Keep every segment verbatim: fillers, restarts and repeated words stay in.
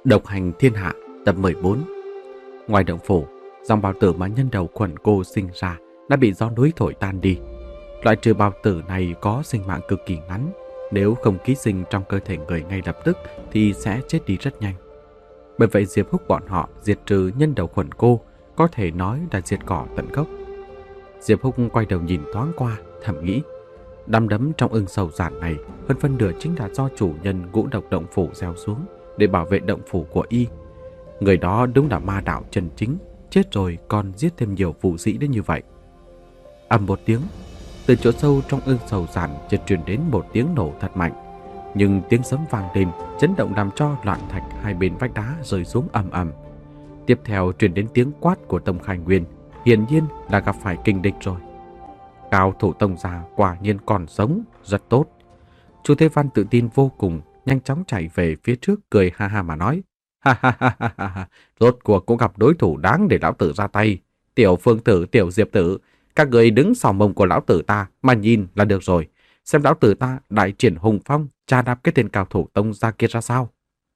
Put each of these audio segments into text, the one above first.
Độc hành thiên hạ tập mười bốn. Ngoài động phủ, dòng bào tử mà nhân đầu Khuẩn Cô sinh ra đã bị gió núi thổi tan đi. Loại trừ bào tử này có sinh mạng cực kỳ ngắn, nếu không ký sinh trong cơ thể người ngay lập tức thì sẽ chết đi rất nhanh. Bởi vậy Diệp Húc bọn họ diệt trừ nhân đầu Khuẩn Cô có thể nói là diệt cỏ tận gốc. Diệp Húc quay đầu nhìn thoáng qua, thầm nghĩ, đám đấm trong ưng sầu giản này hơn phân nửa chính là do chủ nhân ngũ độc động phủ gieo xuống để bảo vệ động phủ của y. Người đó đúng là ma đạo chân chính, chết rồi còn giết thêm nhiều vũ sĩ đến như vậy. Ầm một tiếng, từ chỗ sâu trong ưng sầu giản chợt truyền đến một tiếng nổ thật mạnh, nhưng tiếng sấm vang lên chấn động làm cho loạn thạch hai bên vách đá rơi xuống ầm ầm. Tiếp theo truyền đến tiếng quát của Tông Khai Nguyên, hiển nhiên là gặp phải kình địch rồi. Cao thủ Tông gia quả nhiên còn sống, rất tốt. Chu Thế Văn tự tin vô cùng, nhanh chóng chạy về phía trước cười ha ha mà nói, ha ha ha ha ha, rốt cuộc cũng gặp đối thủ đáng để lão tử ra tay. Tiểu Phương Tử, Tiểu Diệp Tử, các người đứng sau mông của lão tử ta mà nhìn là được rồi. Xem lão tử ta đại triển hùng phong, tra đạp cái tên cao thủ Tông gia kia ra sao.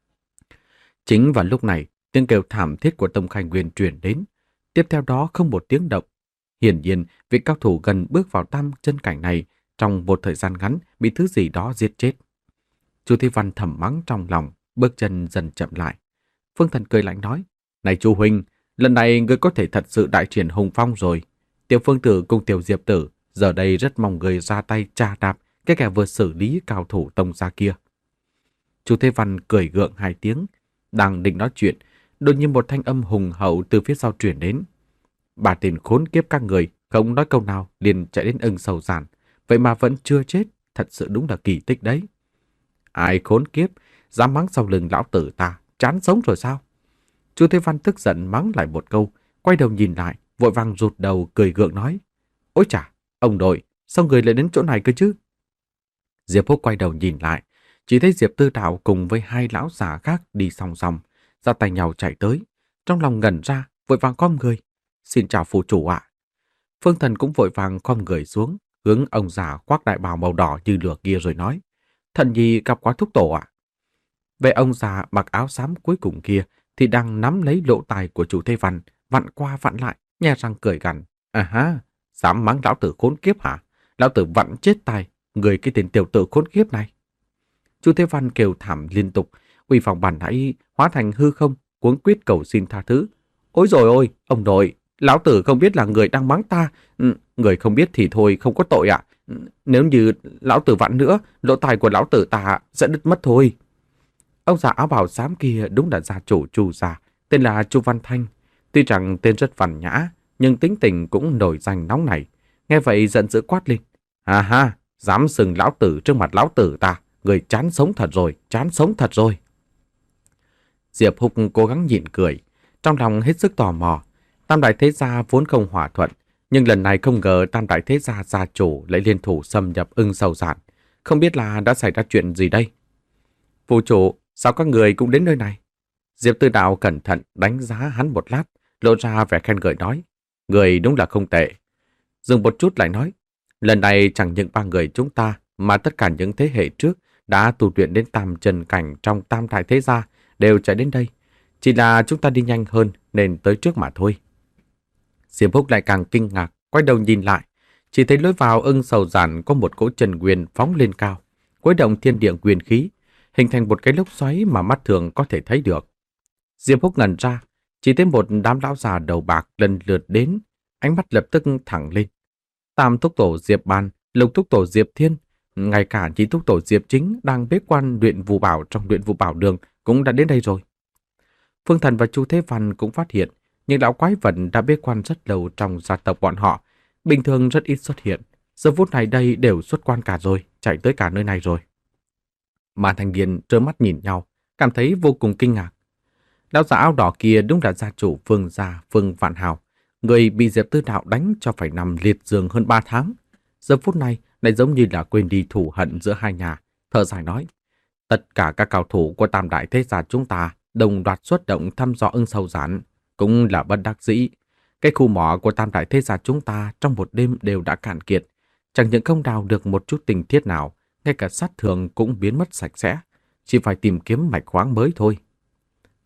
Chính vào lúc này, tiếng kêu thảm thiết của Tông Khai Nguyên truyền đến. Tiếp theo đó không một tiếng động. Hiển nhiên, vị cao thủ gần bước vào tam chân cảnh này trong một thời gian ngắn bị thứ gì đó giết chết. Chu Thế Văn thầm mắng trong lòng, bước chân dần chậm lại. Phương Thần cười lạnh nói, này Chu huynh, lần này ngươi có thể thật sự đại triển hùng phong rồi. Tiểu Phương Tử cùng Tiểu Diệp Tử giờ đây rất mong người ra tay tra đạp cái kẻ vừa xử lý cao thủ Tông gia kia. Chu Thế Văn cười gượng hai tiếng, đang định nói chuyện, đột nhiên một thanh âm hùng hậu từ phía sau truyền đến. Bà tên khốn kiếp các người, không nói câu nào liền chạy đến ưng sầu giản, vậy mà vẫn chưa chết, thật sự đúng là kỳ tích đấy. Ai khốn kiếp, dám mắng sau lưng lão tử ta, chán sống rồi sao? Chu Thế Văn tức giận mắng lại một câu, quay đầu nhìn lại, vội vàng rụt đầu cười gượng nói, ôi chà, ông đội, sao người lại đến chỗ này cơ chứ? Diệp Húc quay đầu nhìn lại, chỉ thấy Diệp Tư Đạo cùng với hai lão già khác đi song song, ra tay nhau chạy tới, trong lòng ngẩn ra, vội vàng khom người, xin chào phụ chủ ạ. Phương Thần cũng vội vàng khom người xuống, hướng ông già khoác đại bào màu đỏ như lửa kia rồi nói, Thần nhi gặp quá thúc tổ ạ. Về ông già mặc áo xám cuối cùng kia thì đang nắm lấy lỗ tai của chủ Thế Văn, vặn qua vặn lại, nhe răng cười gằn. À ha, dám mắng lão tử khốn kiếp hả? Lão tử vặn chết tai, người cái tên tiểu tử khốn kiếp này. Chu Thế Văn kêu thảm liên tục, uy phong bản nãy hóa thành hư không, cuống quýt cầu xin tha thứ. Ôi rồi ôi, ông nội, lão tử không biết là người đang mắng ta, ừ, người không biết thì thôi không có tội ạ. Nếu như lão tử vặn nữa, lỗ tai của lão tử ta sẽ đứt mất thôi. Ông già áo bào xám kia đúng là gia chủ Chu gia, tên là Chu Văn Thanh. Tuy rằng tên rất văn nhã, nhưng tính tình cũng nổi danh nóng nảy. Nghe vậy giận dữ quát lên. Ha ha, dám sừng lão tử trước mặt lão tử ta, người chán sống thật rồi, chán sống thật rồi. Diệp Húc cố gắng nhịn cười, trong lòng hết sức tò mò. Tam đại thế gia vốn không hòa thuận, nhưng lần này không ngờ tam đại thế gia gia chủ lại liên thủ xâm nhập ưng sầu giản. Không biết là đã xảy ra chuyện gì đây? Phụ chủ, sao các người cũng đến nơi này? Diệp Tư Đạo cẩn thận đánh giá hắn một lát, lộ ra vẻ khen ngợi nói. Người đúng là không tệ. Dừng một chút lại nói. Lần này chẳng những ba người chúng ta, mà tất cả những thế hệ trước đã tu luyện đến tam chân cảnh trong tam đại thế gia đều chạy đến đây. Chỉ là chúng ta đi nhanh hơn nên tới trước mà thôi. Diệp Húc lại càng kinh ngạc, quay đầu nhìn lại. Chỉ thấy lối vào ưng sầu giản có một cỗ trần nguyên phóng lên cao, khuấy động thiên địa nguyên khí, hình thành một cái lốc xoáy mà mắt thường có thể thấy được. Diệp Húc ngẩn ra, chỉ thấy một đám lão già đầu bạc lần lượt đến, ánh mắt lập tức thẳng lên. Tam thúc tổ Diệp Ban, Lục thúc tổ Diệp Thiên, ngay cả Chí thúc tổ Diệp Chính đang bế quan luyện vũ bảo trong luyện vũ bảo đường cũng đã đến đây rồi. Phương Thần và Chu Thế Văn cũng phát hiện, những lão quái vật đã bế quan rất lâu trong gia tộc bọn họ, bình thường rất ít xuất hiện, giờ phút này đây đều xuất quan cả rồi, chạy tới cả nơi này rồi. Mà thanh niên trơ mắt nhìn nhau, cảm thấy vô cùng kinh ngạc. Lão già áo đỏ kia đúng là gia chủ Phương gia Phương Vạn Hào, người bị Diệp Tư Đạo đánh cho phải nằm liệt giường hơn ba tháng. Giờ phút này lại giống như là quên đi thù hận giữa hai nhà, thở dài nói. Tất cả các cao thủ của tam đại thế gia chúng ta đồng loạt xuất động thăm dò ưng sầu giản, cũng là bất đắc dĩ. Cái khu mỏ của tam đại thế gia chúng ta trong một đêm đều đã cạn kiệt, chẳng những không đào được một chút tình thiết nào, ngay cả sát thường cũng biến mất sạch sẽ, chỉ phải tìm kiếm mạch khoáng mới thôi.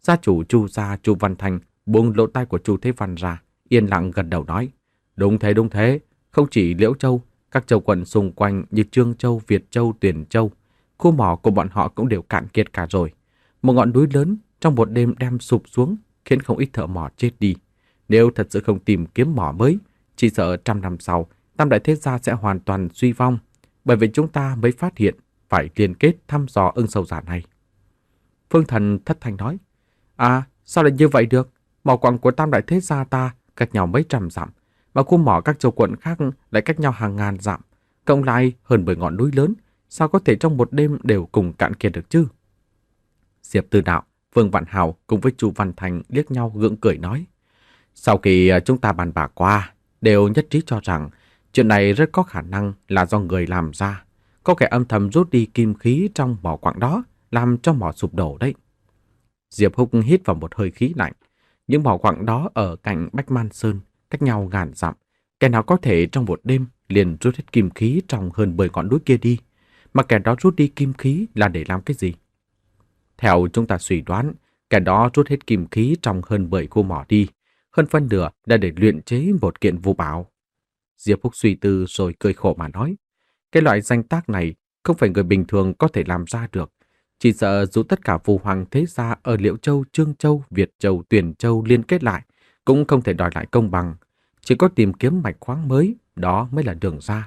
Gia chủ Chu gia Chu Văn Thành buông lỗ tai của Chu Thế Văn ra, yên lặng gật đầu nói. Đúng thế, đúng thế. Không chỉ Liễu Châu, các châu quận xung quanh như Trương Châu, Việt Châu, Tuyền Châu, khu mỏ của bọn họ cũng đều cạn kiệt cả rồi. Một ngọn núi lớn trong một đêm đem sụp xuống, khiến không ít thợ mỏ chết đi. Nếu thật sự không tìm kiếm mỏ mới, chỉ sợ trăm năm sau, Tam Đại Thế Gia sẽ hoàn toàn suy vong. Bởi vì chúng ta mới phát hiện phải liên kết thăm dò ưng sâu giả này. Phương Thần thất thanh nói. À, sao lại như vậy được? Mỏ quặng của Tam Đại Thế Gia ta cách nhau mấy trăm dặm, mà khu mỏ các châu quận khác lại cách nhau hàng ngàn dặm. Cộng lại hơn mười ngọn núi lớn, sao có thể trong một đêm đều cùng cạn kiệt được chứ? Diệp Tư Đạo, Vương Vạn Hào cùng với Chu Văn Thành liếc nhau gượng cười nói. Sau khi chúng ta bàn bạc qua, đều nhất trí cho rằng chuyện này rất có khả năng là do người làm ra. Có kẻ âm thầm rút đi kim khí trong mỏ quặng đó, làm cho mỏ sụp đổ đấy. Diệp Húc hít vào một hơi khí lạnh. Những mỏ quặng đó ở cạnh Bách Man Sơn, cách nhau ngàn dặm. Kẻ nào có thể trong một đêm liền rút hết kim khí trong hơn mười ngọn núi kia đi. Mà kẻ đó rút đi kim khí là để làm cái gì? Theo chúng ta suy đoán, kẻ đó rút hết kim khí trong hơn mười khu mỏ đi. Hơn phân nửa là để luyện chế một kiện vũ bảo. Diệp Húc suy tư rồi cười khổ mà nói. Cái loại danh tác này không phải người bình thường có thể làm ra được. Chỉ sợ dù tất cả phù hoàng thế gia ở Liễu Châu, Trương Châu, Việt Châu, Tuyền Châu liên kết lại, cũng không thể đòi lại công bằng. Chỉ có tìm kiếm mạch khoáng mới, đó mới là đường ra.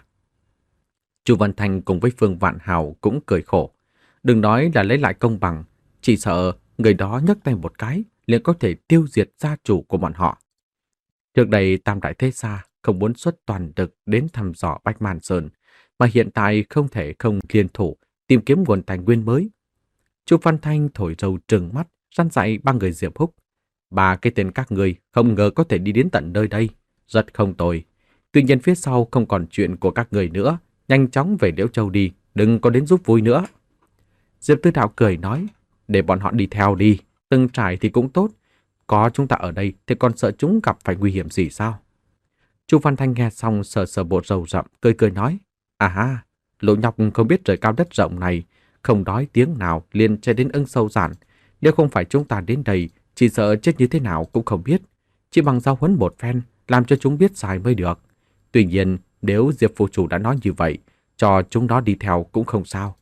Chu Văn Thành cùng với Phương Vạn Hào cũng cười khổ. Đừng nói là lấy lại công bằng, chỉ sợ người đó nhấc tay một cái liền có thể tiêu diệt gia chủ của bọn họ. Trước đây Tam Đại Thế Gia không muốn xuất toàn lực đến thăm dò Bách Man Sơn, mà hiện tại không thể không liên thủ tìm kiếm nguồn tài nguyên mới. Chu Văn Thanh thổi râu trừng mắt, răn dạy ba người Diệp Húc. Ba cái tên các người không ngờ có thể đi đến tận nơi đây, rất không tồi. Tuy nhiên phía sau không còn chuyện của các người nữa, nhanh chóng về Liễu Châu đi, đừng có đến giúp vui nữa. Diệp Tư Đạo cười nói, để bọn họ đi theo đi, từng trải thì cũng tốt. Có chúng ta ở đây thì còn sợ chúng gặp phải nguy hiểm gì sao? Chu Văn Thanh nghe xong sờ sờ bộ râu rậm, cười cười nói, à ha, lũ nhóc không biết trời cao đất rộng này, không nói tiếng nào liền chạy đến ưng sâu giản. Nếu không phải chúng ta đến đây, chỉ sợ chết như thế nào cũng không biết. Chỉ bằng giao huấn một phen, làm cho chúng biết sai mới được. Tuy nhiên, nếu Diệp Phụ Chủ đã nói như vậy, cho chúng nó đi theo cũng không sao.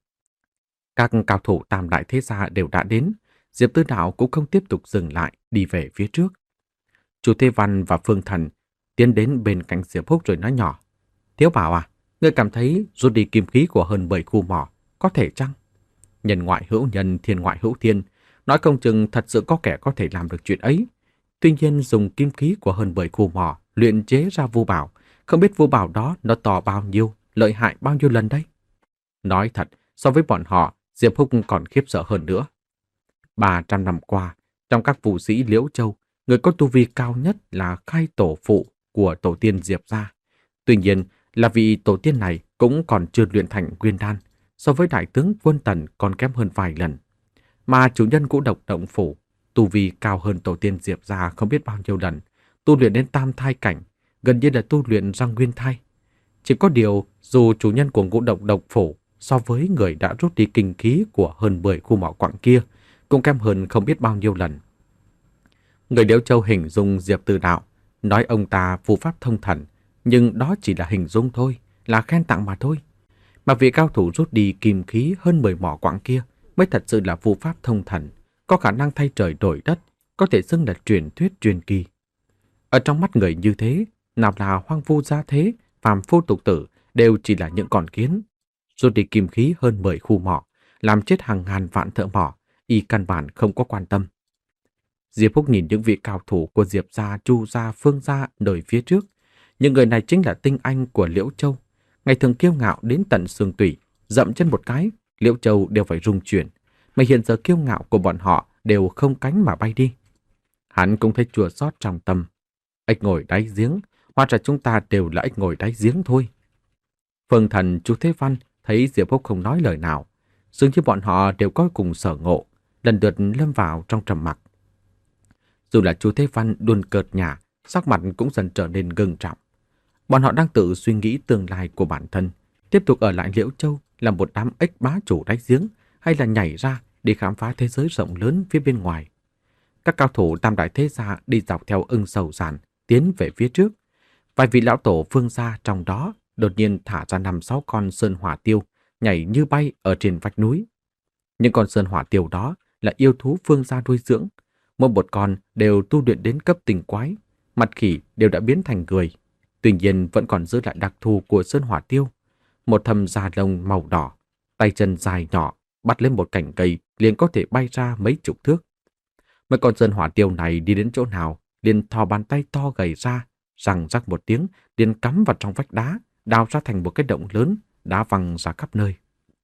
Các cao thủ Tam Đại Thế Gia đều đã đến, Diệp Tư Đạo cũng không tiếp tục dừng lại, đi về phía trước. Chu Thế Văn và Phương Thần tiến đến bên cạnh Diệp Húc rồi nói nhỏ, Thiếu Bảo à, ngươi cảm thấy rút đi kim khí của hơn bảy khu mỏ, có thể chăng? Nhân ngoại hữu nhân, thiên ngoại hữu thiên, nói không chừng thật sự có kẻ có thể làm được chuyện ấy. Tuy nhiên dùng kim khí của hơn bảy khu mỏ luyện chế ra vu bảo, không biết vu bảo đó nó to bao nhiêu, lợi hại bao nhiêu lần đấy. Nói thật, so với bọn họ, Diệp Húc còn khiếp sợ hơn nữa. ba trăm năm qua, trong các vũ sĩ Liễu Châu, người có tu vi cao nhất là khai tổ phụ của tổ tiên Diệp gia. Tuy nhiên, là vị tổ tiên này cũng còn chưa luyện thành nguyên đan, so với đại tướng Quân Tần còn kém hơn vài lần. Mà chủ nhân Ngũ Độc Động Phủ, tu vi cao hơn tổ tiên Diệp gia không biết bao nhiêu lần, tu luyện đến tam thai cảnh, gần như là tu luyện ra nguyên thai. Chỉ có điều, dù chủ nhân của Ngũ Độc Động Phủ so với người đã rút đi kinh khí của hơn mười khu mỏ quặng kia, cũng kém hơn không biết bao nhiêu lần. Người Liễu Châu hình dung Diệp Tư Đạo, nói ông ta phù pháp thông thần, nhưng đó chỉ là hình dung thôi, là khen tặng mà thôi. Mà vị cao thủ rút đi kim khí hơn mười mỏ quặng kia mới thật sự là phù pháp thông thần, có khả năng thay trời đổi đất, có thể xưng là truyền thuyết truyền kỳ. Ở trong mắt người như thế, nào là hoang vu gia thế, phàm phu tục tử đều chỉ là những con kiến. Rút đi kim khí hơn mười khu mỏ, làm chết hàng ngàn vạn thợ mỏ, y căn bản không có quan tâm. Diệp Húc nhìn những vị cao thủ của Diệp gia, Chu gia, Phương gia đời phía trước. Những người này chính là tinh anh của Liễu Châu. Ngày thường kiêu ngạo đến tận xương tủy, dậm chân một cái, Liễu Châu đều phải rung chuyển. Mà hiện giờ kiêu ngạo của bọn họ đều không cánh mà bay đi. Hắn cũng thấy chua xót trong tâm. Ếch ngồi đáy giếng, hóa ra chúng ta đều là ếch ngồi đáy giếng thôi. Phương Thần, Chu Thế Văn thấy Diệp Húc không nói lời nào, dường như bọn họ đều có cùng sở ngộ, lần lượt lâm vào trong trầm mặc. Dù là Chu Thế Văn luôn cợt nhả, sắc mặt cũng dần trở nên ngưng trọng. Bọn họ đang tự suy nghĩ tương lai của bản thân, tiếp tục ở lại Liễu Châu là một đám ếch bá chủ đáy giếng, hay là nhảy ra để khám phá thế giới rộng lớn phía bên ngoài. Các cao thủ tam đại thế gia đi dọc theo ưng sầu giản, tiến về phía trước. Vài vị lão tổ phương gia trong đó đột nhiên thả ra năm sáu con sơn hỏa tiêu, nhảy như bay ở trên vách núi. Những con sơn hỏa tiêu đó là yêu thú phương gia nuôi dưỡng. Mỗi một con đều tu luyện đến cấp tinh quái, mặt khỉ đều đã biến thành người. Tuy nhiên vẫn còn giữ lại đặc thù của sơn hỏa tiêu. Một thâm da lông màu đỏ, tay chân dài nhỏ, bắt lên một cành cây liền có thể bay ra mấy chục thước. Mấy con sơn hỏa tiêu này đi đến chỗ nào, liền thò bàn tay to gầy ra, răng rắc một tiếng, liền cắm vào trong vách đá, đào ra thành một cái động lớn, đá văng ra khắp nơi.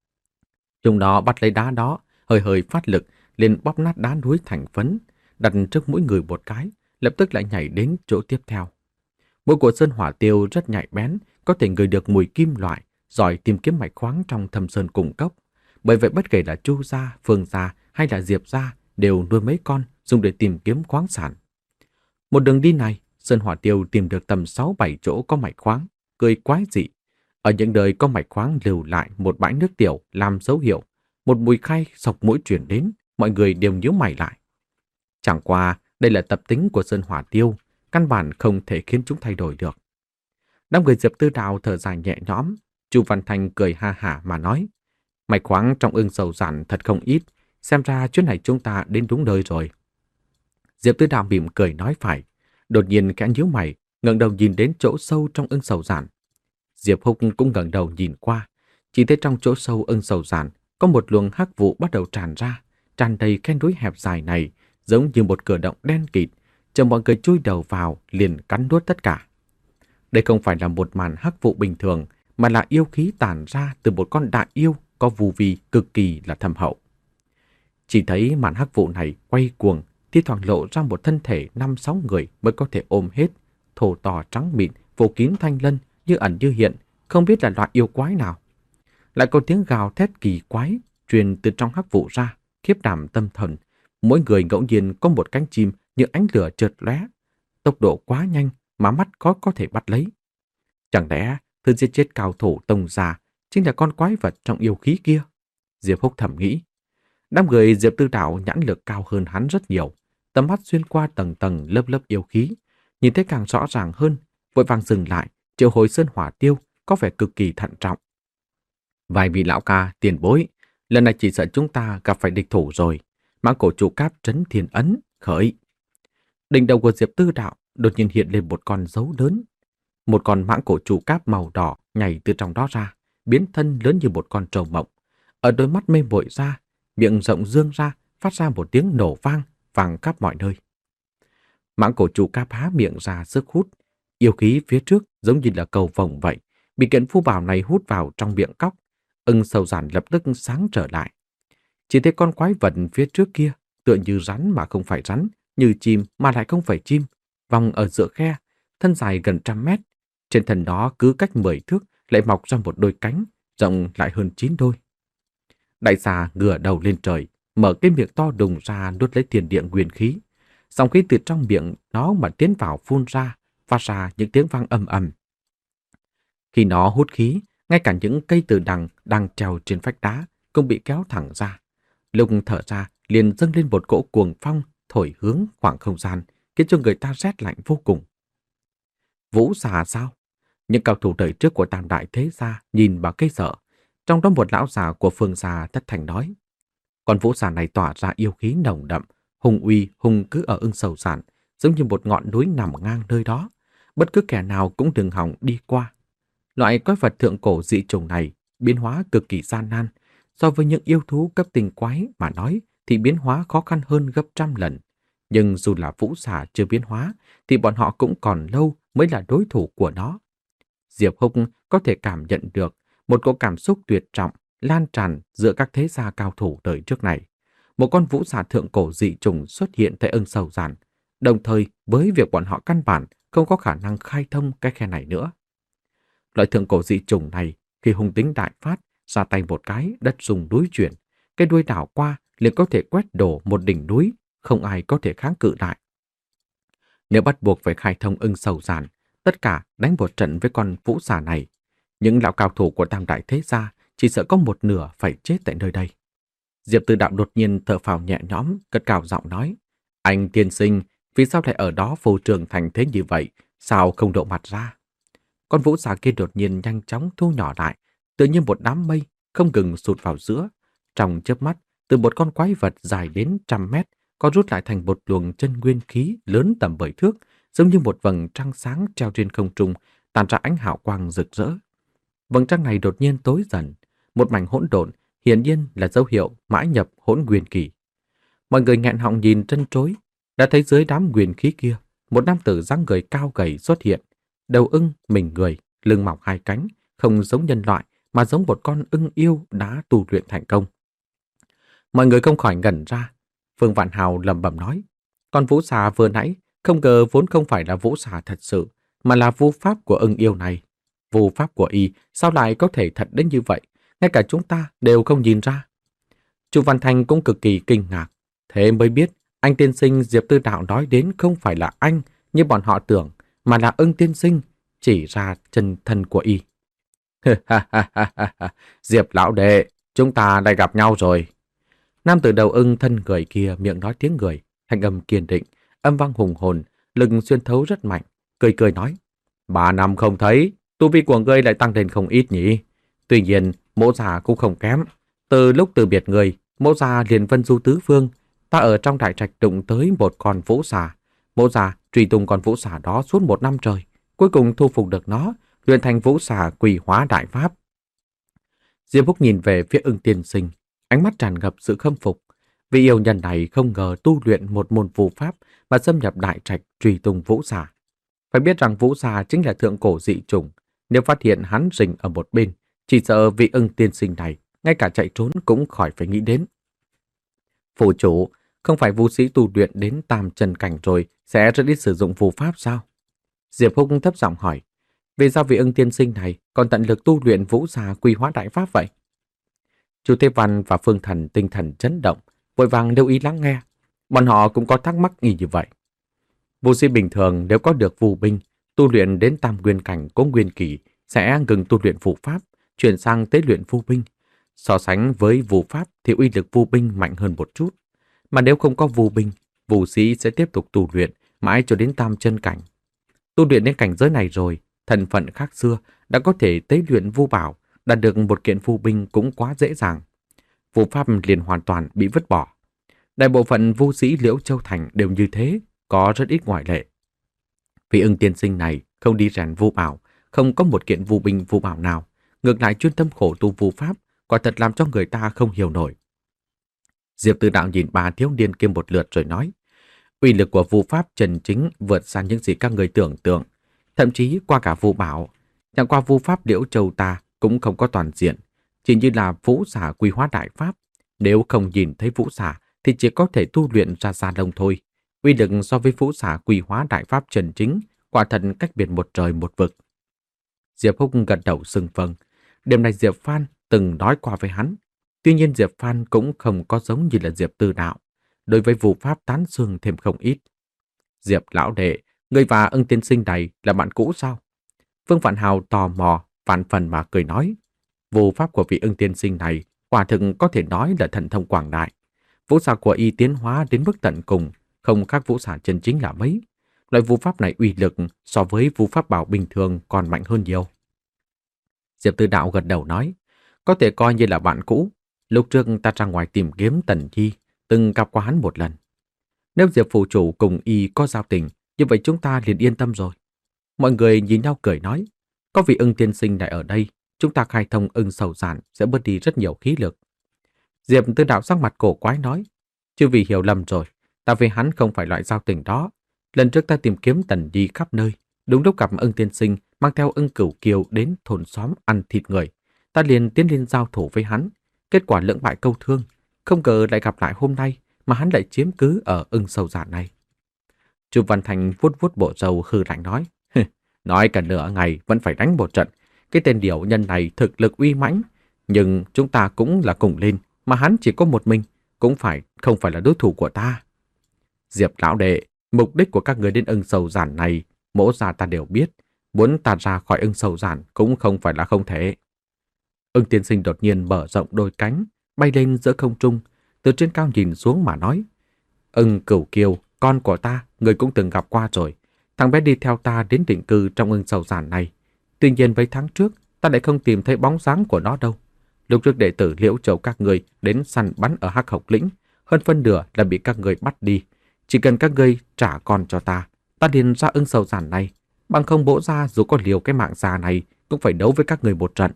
Chúng nó bắt lấy đá đó, hơi hơi phát lực, liền bóp nát đá núi thành phấn, đặt trước mũi người một cái, lập tức lại nhảy đến chỗ tiếp theo. Mũi của sơn hỏa tiêu rất nhạy bén, có thể ngửi được mùi kim loại, giỏi tìm kiếm mạch khoáng trong thâm sơn cùng cốc. Bởi vậy bất kể là Chu gia, Phương gia hay là Diệp gia đều nuôi mấy con dùng để tìm kiếm khoáng sản. Một đường đi này, sơn hỏa tiêu tìm được tầm sáu bảy chỗ có mạch khoáng, cười quái dị. Ở những nơi có mạch khoáng lưu lại một bãi nước tiểu làm dấu hiệu, một mùi khai sộc mũi truyền đến, mọi người đều nhíu mày lại. Chẳng qua, đây là tập tính của sơn hỏa tiêu, căn bản không thể khiến chúng thay đổi được. Đám người Diệp Tư Đạo thở dài nhẹ nhõm, Chu Văn Thanh cười ha hả mà nói: mạch khoáng trong ưng sầu giản thật không ít, xem ra chuyến này chúng ta đến đúng nơi rồi. Diệp Tư Đạo mỉm cười nói phải, đột nhiên khẽ nhíu mày, ngẩng đầu nhìn đến chỗ sâu trong ưng sầu giản. Diệp Húc cũng ngẩng đầu nhìn qua, chỉ thấy trong chỗ sâu ưng sầu giản có một luồng hắc vụ bắt đầu tràn ra, tràn đầy khe núi hẹp dài này, giống như một cửa động đen kịt, chờ mọi người chui đầu vào liền cắn nuốt tất cả. Đây không phải là một màn hắc vụ bình thường, mà là yêu khí tản ra từ một con đại yêu có vu vi cực kỳ là thâm hậu. Chỉ thấy màn hắc vụ này quay cuồng, thi thoảng lộ ra một thân thể năm sáu người mới có thể ôm hết, thô to trắng mịn, phủ kín thanh lân, như ẩn như hiện, không biết là loại yêu quái nào. Lại có tiếng gào thét kỳ quái truyền từ trong hắc vụ ra, khiếp đảm tâm thần. Mỗi người ngẫu nhiên có một cánh chim như ánh lửa chợt lóe, tốc độ quá nhanh mà mắt khó có thể bắt lấy. Chẳng lẽ thứ giết chết cao thủ tông gia chính là con quái vật trong yêu khí kia? Diệp Húc thầm nghĩ. Đám người Diệp Tư Đạo nhãn lực cao hơn hắn rất nhiều, tầm mắt xuyên qua tầng tầng lớp lớp yêu khí, nhìn thấy càng rõ ràng hơn, vội vàng dừng lại, triệu hồi sơn hỏa tiêu có vẻ cực kỳ thận trọng. Vài vị lão ca tiền bối, lần này chỉ sợ chúng ta gặp phải địch thủ rồi. Mãng cổ trụ cáp trấn thiên ấn khởi. Đỉnh đầu của Diệp Tư Đạo đột nhiên hiện lên một con dấu lớn. Một con mãng cổ trụ cáp màu đỏ nhảy từ trong đó ra, biến thân lớn như một con trâu mộng. Ở đôi mắt mê muội ra, miệng rộng dương ra, phát ra một tiếng nổ vang, vang khắp mọi nơi. Mãng cổ trụ cáp há miệng ra sức hút, yêu khí phía trước giống như là cầu vồng vậy, bị kiện phu bảo này hút vào trong miệng cóc. Ưng sầu giản lập tức sáng trở lại. Chỉ thấy con quái vật phía trước kia tựa như rắn mà không phải rắn, như chim mà lại không phải chim, vòng ở giữa khe, thân dài gần trăm mét. Trên thân đó cứ cách mười thước lại mọc ra một đôi cánh, rộng lại hơn chín đôi. Đại xà ngửa đầu lên trời, mở cái miệng to đùng ra nuốt lấy thiên địa nguyên khí. Dòng khí từ trong miệng nó mà tiến vào phun ra, phát ra những tiếng vang ầm ầm. Khi nó hút khí, ngay cả những cây từ đằng đang treo trên vách đá cũng bị kéo thẳng ra. Lúc thở ra liền dâng lên một cỗ cuồng phong thổi hướng khoảng không gian, khiến cho người ta rét lạnh vô cùng. Vũ xà sao? Những cao thủ đời trước của Tam Đại thế gia nhìn vào cây sợ. Trong đó một lão già của Phương gia thất thành nói: con vũ xà này tỏa ra yêu khí nồng đậm, hùng uy hùng cứ ở ưng sầu giản, giống như một ngọn núi nằm ngang nơi đó, bất cứ kẻ nào cũng đừng hòng đi qua. Loại quái vật thượng cổ dị chủng này biến hóa cực kỳ gian nan, so với những yêu thú cấp tinh quái mà nói thì biến hóa khó khăn hơn gấp trăm lần. Nhưng dù là vũ xà chưa biến hóa thì bọn họ cũng còn lâu mới là đối thủ của nó. Diệp Húc có thể cảm nhận được một cỗ cảm xúc tuyệt trọng lan tràn giữa các thế gia cao thủ đời trước này. Một con vũ xà thượng cổ dị chủng xuất hiện tại ưng sầu giản, đồng thời với việc bọn họ căn bản không có khả năng khai thông cái khe này nữa. Loại thượng cổ dị chủng này khi hung tính đại phát, ra tay một cái đất rung núi chuyển, cái đuôi đảo qua liền có thể quét đổ một đỉnh núi, không ai có thể kháng cự lại. Nếu bắt buộc phải khai thông ưng sầu giản, tất cả đánh một trận với con vũ xà này, những lão cao thủ của Tam Đại thế gia chỉ sợ có một nửa phải chết tại nơi đây. Diệp Tư Đạo đột nhiên thở phào nhẹ nhõm, cất cao giọng nói: Anh tiên sinh, vì sao lại ở đó phô trương thành thế như vậy? Sao không độ mặt ra? Con vũ xà kia đột nhiên nhanh chóng thu nhỏ lại, tự như một đám mây, không ngừng sụt vào giữa. Trong chớp mắt, từ một con quái vật dài đến trăm mét, có rút lại thành một luồng chân nguyên khí lớn tầm bảy thước, giống như một vầng trăng sáng treo trên không trung, tàn ra ánh hào quang rực rỡ. Vầng trăng này đột nhiên tối dần, một mảnh hỗn độn, hiển nhiên là dấu hiệu mãi nhập hỗn nguyên kỳ. Mọi người nghẹn họng nhìn trân trối, đã thấy dưới đám nguyên khí kia, một nam tử dáng người cao gầy xuất hiện, đầu ưng, mình người, lưng mọc hai cánh, không giống nhân loại mà giống một con ưng yêu đã tu luyện thành công. Mọi người không khỏi ngẩn ra. Phương Vạn Hào lẩm bẩm nói, con vũ xà vừa nãy không ngờ vốn không phải là vũ xà thật sự, mà là vu pháp của ưng yêu này. Vu pháp của y sao lại có thể thật đến như vậy, ngay cả chúng ta đều không nhìn ra. Chu Văn Thanh cũng cực kỳ kinh ngạc, thế mới biết anh tiên sinh Diệp Tư Đạo nói đến không phải là anh như bọn họ tưởng, mà là ưng tiên sinh, chỉ ra chân thân của y. Diệp lão đệ, chúng ta lại gặp nhau rồi. Nam tử đầu ưng thân người kia miệng nói tiếng người, thanh âm kiên định, âm vang hùng hồn, lực xuyên thấu rất mạnh, cười cười nói: Ba năm không thấy, tu vi của ngươi lại tăng lên không ít nhỉ? Tuy nhiên, mỗ già cũng không kém. Từ lúc từ biệt người, mỗ già liền vân du tứ phương, ta ở trong đại trạch đụng tới một con vũ xà. Mỗ già truy tung con vũ xà đó suốt một năm trời, cuối cùng thu phục được nó, luyện thành vũ xà quỷ hóa đại pháp. Diệp Húc nhìn về phía ưng tiên sinh, ánh mắt tràn ngập sự khâm phục. Vị yêu nhân này không ngờ tu luyện một môn phù pháp mà xâm nhập đại trạch truy tung vũ xà. Phải biết rằng vũ xà chính là thượng cổ dị chủng, nếu phát hiện hắn rình ở một bên, chỉ sợ vị ưng tiên sinh này ngay cả chạy trốn cũng khỏi phải nghĩ đến. Phù chủ, không phải vũ sĩ tu luyện đến tam chân cảnh rồi sẽ rất ít sử dụng phù pháp sao? Diệp Húc thấp giọng hỏi, vì sao vị ưng tiên sinh này còn tận lực tu luyện vũ xà quy hóa đại pháp vậy? Chu Thế Văn và Phương Thần tinh thần chấn động, vội vàng lưu ý lắng nghe. Bọn họ cũng có thắc mắc y như vậy. Vũ sĩ bình thường nếu có được phù binh, tu luyện đến tam nguyên cảnh có nguyên kỳ sẽ ngừng tu luyện phù pháp, chuyển sang tế luyện phù binh. So sánh với phù pháp thì uy lực phù binh mạnh hơn một chút. Mà nếu không có phù binh, vũ sĩ sẽ tiếp tục tu luyện mãi cho đến tam chân cảnh. Tu luyện đến cảnh giới này rồi, thân phận khác xưa đã có thể tế luyện vu bảo, đạt được một kiện phù binh cũng quá dễ dàng. Phù pháp liền hoàn toàn bị vứt bỏ. Đại bộ phận vu sĩ Liễu Châu Thành đều như thế, có rất ít ngoại lệ. Vị ưng tiên sinh này không đi rèn vu bảo, không có một kiện vu binh vu bảo nào, ngược lại chuyên tâm khổ tu vu pháp, quả thật làm cho người ta không hiểu nổi. Diệp Tư Đạo nhìn ba thiếu niên kia một lượt rồi nói, uy lực của vu pháp chân chính vượt xa những gì các người tưởng tượng, thậm chí qua cả vu bảo. Chẳng qua vu pháp Liễu Châu ta cũng không có toàn diện, chỉ như là vũ xà quy hóa đại pháp. Nếu không nhìn thấy vũ xà thì chỉ có thể tu luyện ra da lông thôi. Uy lực so với vũ xà quy hóa đại pháp chân chính quả thật cách biệt một trời một vực. Diệp Húc gật đầu sừng vâng. Đêm nay Diệp Phan từng nói qua với hắn. Tuy nhiên Diệp Phan cũng không có giống như là Diệp Tư Đạo, đối với vụ pháp tán xương thêm không ít. Diệp lão đệ, người và ưng tiên sinh này là bạn cũ sao? Phương Vạn Hào tò mò, vạn phần mà cười nói. Vụ pháp của vị ưng tiên sinh này quả thực có thể nói là thần thông quảng đại. Vũ xà của y tiến hóa đến mức tận cùng, không khác vũ xà chân chính là mấy. Loại vũ pháp này uy lực so với vũ pháp bảo bình thường còn mạnh hơn nhiều. Diệp Tư Đạo gật đầu nói, có thể coi như là bạn cũ. Lúc trước ta ra ngoài tìm kiếm Tần Chi, từng gặp qua hắn một lần. Nếu Diệp phụ chủ cùng y có giao tình, như vậy chúng ta liền yên tâm rồi. Mọi người nhìn nhau cười nói, có vị ưng tiên sinh này ở đây, chúng ta khai thông ưng sầu giản sẽ bớt đi rất nhiều khí lực. Diệp Tư Đạo sắc mặt cổ quái nói, chứ vì hiểu lầm rồi, ta với hắn không phải loại giao tình đó. Lần trước ta tìm kiếm Tần Chi khắp nơi, đúng lúc gặp ưng tiên sinh mang theo ưng cửu kiều đến thôn xóm ăn thịt người. Ta liền tiến lên giao thủ với hắn, kết quả lưỡng bại câu thương, không ngờ lại gặp lại hôm nay mà hắn lại chiếm cứ ở ưng sầu giản này. Chu Văn Thành vuốt vuốt bộ râu hư lạnh nói, nói cả nửa ngày vẫn phải đánh một trận. Cái tên điểu nhân này thực lực uy mãnh, nhưng chúng ta cũng là cùng lên, mà hắn chỉ có một mình, cũng phải không phải là đối thủ của ta. Diệp lão đệ, mục đích của các người đến ưng sầu giản này, mỗ gia ta đều biết, muốn ta ra khỏi ưng sầu giản cũng không phải là không thể. Ưng tiên sinh đột nhiên mở rộng đôi cánh, bay lên giữa không trung, từ trên cao nhìn xuống mà nói, ưng cửu kiều con của ta, người cũng từng gặp qua rồi. Thằng bé đi theo ta đến định cư trong ưng sầu giản này. Tuy nhiên mấy tháng trước, ta lại không tìm thấy bóng dáng của nó đâu. Lúc trước đệ tử Liễu Châu các người đến săn bắn ở Hắc Hộc Lĩnh, hơn phân nửa là bị các người bắt đi. Chỉ cần các ngươi trả con cho ta, ta liền ra ưng sầu giản này. Bằng không bổ ra dù có liều cái mạng già này cũng phải đấu với các người một trận.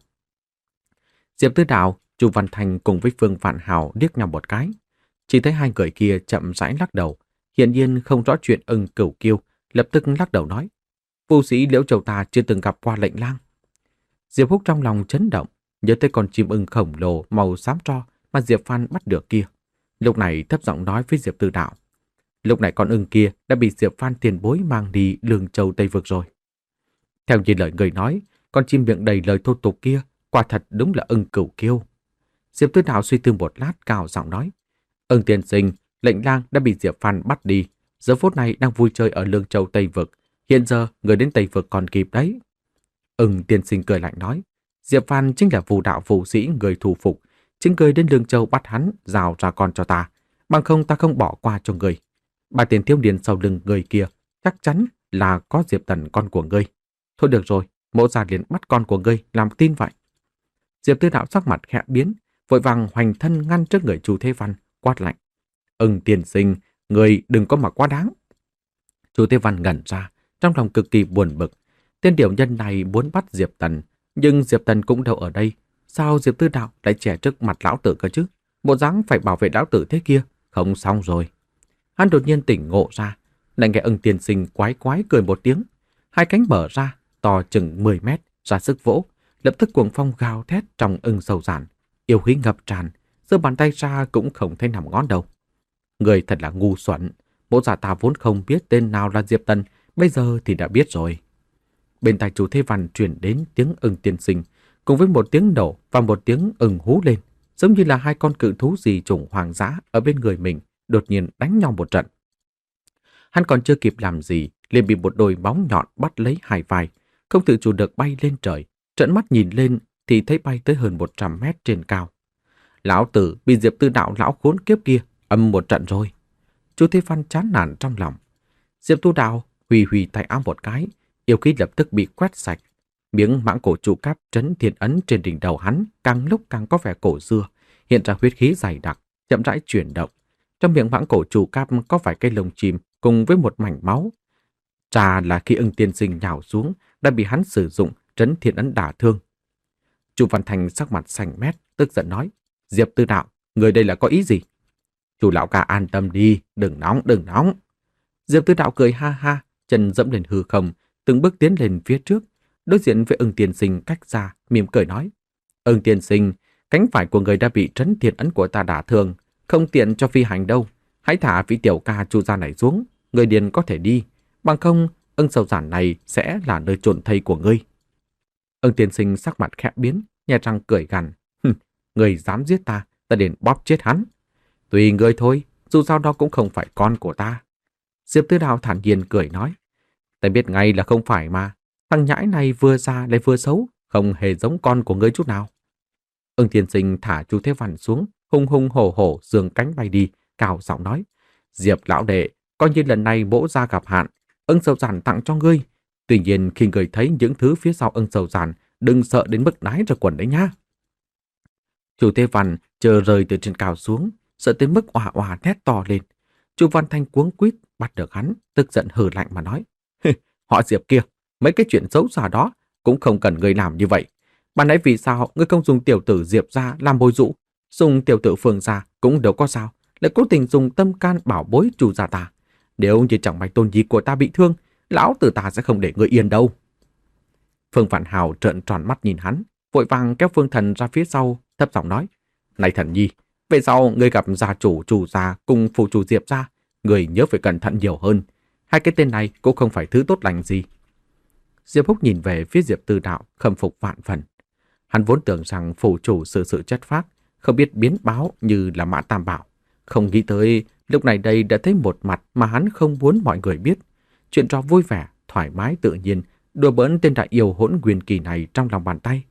Diệp Tư Đạo, Chu Văn Thành cùng với Phương Vạn Hào liếc nhau một cái. Chỉ thấy hai người kia chậm rãi lắc đầu, hiển nhiên không rõ chuyện ưng cửu kiêu, lập tức lắc đầu nói: "Phu sĩ Liễu Châu ta chưa từng gặp qua lệnh lang." Diệp Húc trong lòng chấn động, nhớ tới con chim ưng khổng lồ màu xám tro mà Diệp Phan bắt được kia. Lúc này thấp giọng nói với Diệp Tư Đạo: "Lúc này con ưng kia đã bị Diệp Phan tiền bối mang đi Lương Châu Tây Vực rồi." Theo như lời người nói, con chim miệng đầy lời thô tục kia quả thật đúng là ưng cửu kiêu. Diệp Tư Đạo suy tư một lát, cao giọng nói: "Ưng tiên sinh, lệnh lang đã bị Diệp Phan bắt đi, giờ phút này đang vui chơi ở Lương Châu Tây Vực. Hiện giờ người đến Tây Vực còn kịp đấy." Ưng tiên sinh cười lạnh nói: "Diệp Phan chính là phù đạo phù sĩ người thủ phục, chính người đến Lương Châu bắt hắn giao ra con cho ta, bằng không ta không bỏ qua cho người. Ba tiền thiếu niên sau lưng người kia chắc chắn là có Diệp Tần con của ngươi. Thôi được rồi, mộ già liền bắt con của ngươi làm tin vậy." Diệp Tư Đạo sắc mặt khẽ biến, vội vàng hoành thân ngăn trước người Chu Thế Văn, quát lạnh: "Ưng tiên sinh, người đừng có mà quá đáng." Chu Thế Văn ngẩn ra, trong lòng cực kỳ buồn bực. Tên điều nhân này muốn bắt Diệp Tần, nhưng Diệp Tần cũng đâu ở đây. Sao Diệp Tư Đạo lại trẻ trước mặt lão tử cơ chứ? Bộ dáng phải bảo vệ lão tử thế kia, không xong rồi. Hắn đột nhiên tỉnh ngộ ra, lại nghe Ưng tiên sinh quái quái cười một tiếng. Hai cánh mở ra, to chừng mười mét, ra sức vỗ. Lập tức cuồng phong gào thét trong ưng sầu giản, yêu khí ngập tràn, giơ bàn tay ra cũng không thấy nằm ngón đâu. Người thật là ngu xuẩn, bố già ta vốn không biết tên nào là Diệp Tần, bây giờ thì đã biết rồi. Bên tai Chu Thế Văn truyền đến tiếng ưng tiên sinh, cùng với một tiếng nổ và một tiếng ưng hú lên, giống như là hai con cự thú dị chủng hoang dã ở bên người mình đột nhiên đánh nhau một trận. Hắn còn chưa kịp làm gì, liền bị một đôi bóng nhọn bắt lấy hai vai, không tự chủ được bay lên trời. Trợn mắt nhìn lên thì thấy bay tới hơn một trăm mét trên cao. Lão tử bị Diệp Tư Đạo lão khốn kiếp kia âm một trận rồi. Chu Thế Văn chán nản trong lòng. Diệp Tư Đạo huy huy tay áo một cái, yêu khí lập tức bị quét sạch. Miếng mãng cổ trụ cáp trấn thiên ấn trên đỉnh đầu hắn càng lúc càng có vẻ cổ xưa, hiện ra huyết khí dày đặc, chậm rãi chuyển động. Trong miệng mãng cổ trụ cáp có vài cây lông chim cùng với một mảnh máu. Trà là khi Ưng tiên sinh nhào xuống đã bị hắn sử dụng trấn thiên ấn đả thương. Chu Văn Thành sắc mặt xanh mét, tức giận nói: "Diệp Tư Đạo, người đây là có ý gì?" "Chu lão ca an tâm đi, đừng nóng, đừng nóng." Diệp Tư Đạo cười ha ha, chân dẫm lên hư không, từng bước tiến lên phía trước, đối diện với Ưng tiên sinh cách xa, mỉm cười nói: "Ưng tiên sinh, cánh phải của người đã bị trấn thiên ấn của ta đả thương, không tiện cho phi hành đâu. Hãy thả vị tiểu ca Chu gia này xuống, người điền có thể đi, bằng không ưng sầu giản này sẽ là nơi chôn thây của ngươi." Ưng tiên sinh sắc mặt khẽ biến, nhe răng cười gằn: "Người dám giết ta, ta liền bóp chết hắn. Tùy người thôi, dù sao đó cũng không phải con của ta." Diệp Tư Đạo thản nhiên cười nói: "Ta biết ngay là không phải mà, thằng nhãi này vừa già lại vừa xấu, không hề giống con của ngươi chút nào." Ưng tiên sinh thả Chu Thế Văn xuống, hung hung hổ hổ giương cánh bay đi, cao giọng nói: "Diệp lão đệ, coi như lần này bỗ gia gặp hạn, ưng sầu giản tặng cho ngươi. Tuy nhiên khi người thấy những thứ phía sau ưng sầu giản, đừng sợ đến mức nái ra quần đấy nhá." Chu Thế Văn chờ rơi từ trên cao xuống, sợ tới mức òa òa thét to lên. Chu Văn Thanh cuống quýt bắt được hắn, tức giận hừ lạnh mà nói: "Họ Diệp kia, mấy cái chuyện xấu xa đó cũng không cần ngươi làm như vậy. Ban nãy vì sao ngươi không dùng tiểu tử Diệp gia làm bồi dụ, dùng tiểu tử Phương gia cũng đâu có sao, lại cố tình dùng tâm can bảo bối Chu gia ta. Nếu như chẳng may tôn nhi của ta bị thương, lão tử ta sẽ không để ngươi yên đâu." Phương Vạn Hào trợn tròn mắt nhìn hắn, vội vàng kéo Phương Thần ra phía sau, thấp giọng nói: "Này Thần nhi, về sau ngươi gặp gia chủ Chu gia cùng phụ chủ Diệp gia, ngươi nhớ phải cẩn thận nhiều hơn. Hai cái tên này cũng không phải thứ tốt lành gì." Diệp Húc nhìn về phía Diệp Tư Đạo, khâm phục vạn phần. Hắn vốn tưởng rằng phụ chủ sự sự chất phác, không biết biến báo như là Mã Tam Bảo, không nghĩ tới lúc này đây đã thấy một mặt mà hắn không muốn mọi người biết. Chuyện trò vui vẻ, thoải mái tự nhiên, đùa bỡn tên đại yêu hỗn nguyên kỳ này trong lòng bàn tay.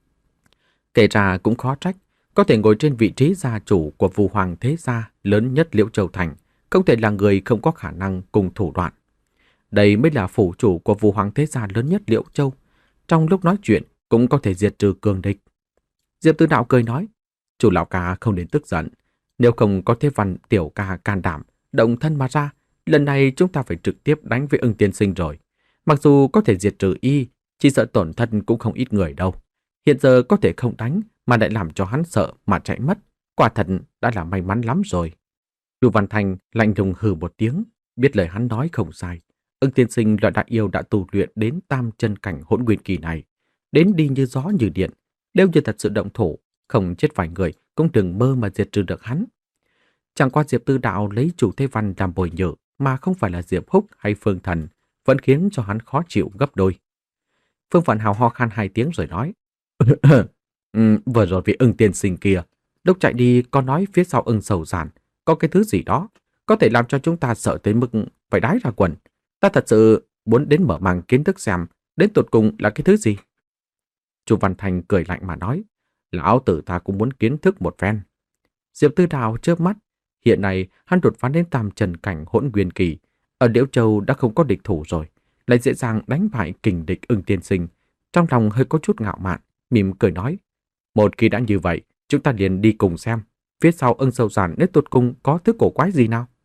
Kể ra cũng khó trách, có thể ngồi trên vị trí gia chủ của Vu Hoàng thế gia lớn nhất Liễu Châu Thành, không thể là người không có khả năng cùng thủ đoạn. Đây mới là phủ chủ của Vũ Hoàng thế gia lớn nhất Liễu Châu. Trong lúc nói chuyện cũng có thể diệt trừ cường địch. Diệp Tư Đạo cười nói, chủ lão ca không đến tức giận. Nếu không có thế văn tiểu ca can đảm, động thân mà ra, lần này chúng ta phải trực tiếp đánh với Ưng tiên sinh rồi. Mặc dù có thể diệt trừ y, chỉ sợ tổn thân cũng không ít người đâu. Hiện giờ có thể không đánh mà lại làm cho hắn sợ mà chạy mất. Quả thật đã là may mắn lắm rồi. Lưu Văn Thành lạnh lùng hừ một tiếng, biết lời hắn nói không sai. Ưng tiên sinh loại đại yêu đã tu luyện đến tam chân cảnh hỗn nguyên kỳ này, đến đi như gió như điện. Nếu như thật sự động thủ, không chết vài người cũng đừng mơ mà diệt trừ được hắn. Chẳng qua Diệp Tư Đạo lấy chủ thế văn làm bồi nhử mà không phải là Diệp Húc hay Phương Thần, vẫn khiến cho hắn khó chịu gấp đôi. Phương Vạn Hào ho khan hai tiếng rồi nói, ừ, vừa rồi vị Ưng tiên sinh kia, lúc chạy đi có nói phía sau Ưng sầu giản có cái thứ gì đó, có thể làm cho chúng ta sợ tới mức phải đái ra quần. Ta thật sự muốn đến mở mang kiến thức xem đến tột cùng là cái thứ gì. Chu Văn Thành cười lạnh mà nói, lão tử ta cũng muốn kiến thức một phen. Diệp Tư Đạo chớp mắt, hiện nay hắn đột phá đến tam trần cảnh hỗn nguyên kỳ, ở Liễu Châu đã không có địch thủ rồi, lại dễ dàng đánh bại kình địch Ưng tiên sinh. Trong lòng hơi có chút ngạo mạn, mỉm cười nói, một khi đã như vậy, chúng ta liền đi cùng xem, phía sau Ưng sầu giản đến tột cùng có thứ cổ quái gì nào.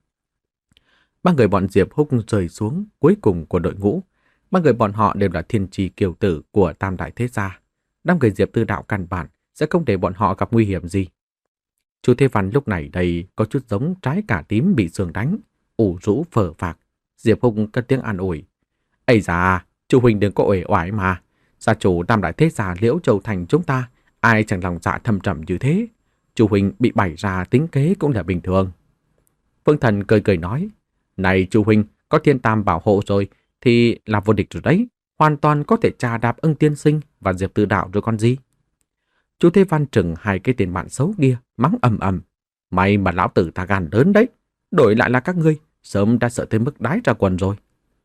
Ba người bọn Diệp Húc rời xuống cuối cùng của đội ngũ. Ba người bọn họ đều là thiên trì kiều tử của tam đại thế gia. Đám người Diệp Tư Đạo căn bản sẽ không để bọn họ gặp nguy hiểm gì. Chu Thế Văn lúc này đây có chút giống trái cà tím bị sương đánh, ủ rũ phờ phạc. Diệp Húc cất tiếng an ủi, ây da, chủ huynh đừng có uể oải mà. Gia chủ tam đại thế gia Liễu Châu thành chúng ta, ai chẳng lòng dạ thâm trầm như thế. Chủ huynh bị bày ra tính kế cũng là bình thường. Phương Thần cười cười nói, này chủ huynh, có thiên tam bảo hộ rồi thì là vô địch rồi đấy, hoàn toàn có thể trà đạp Ưng tiên sinh và Diệp Tư Đạo rồi còn gì. Chu Thế Văn trừng hai cái tên bạn xấu kia, mắng ầm ầm, may mà lão tử ta gan lớn đấy, đổi lại là các ngươi, sớm đã sợ tới mức đái ra quần rồi.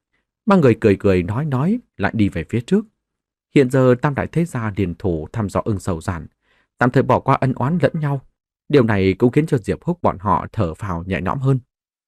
Ba người cười cười nói nói lại đi về phía trước. Hiện giờ tam đại thế gia liên thủ thăm dò Ưng sầu giản, tạm thời bỏ qua ân oán lẫn nhau. Điều này cũng khiến cho Diệp Húc bọn họ thở phào nhẹ nhõm hơn.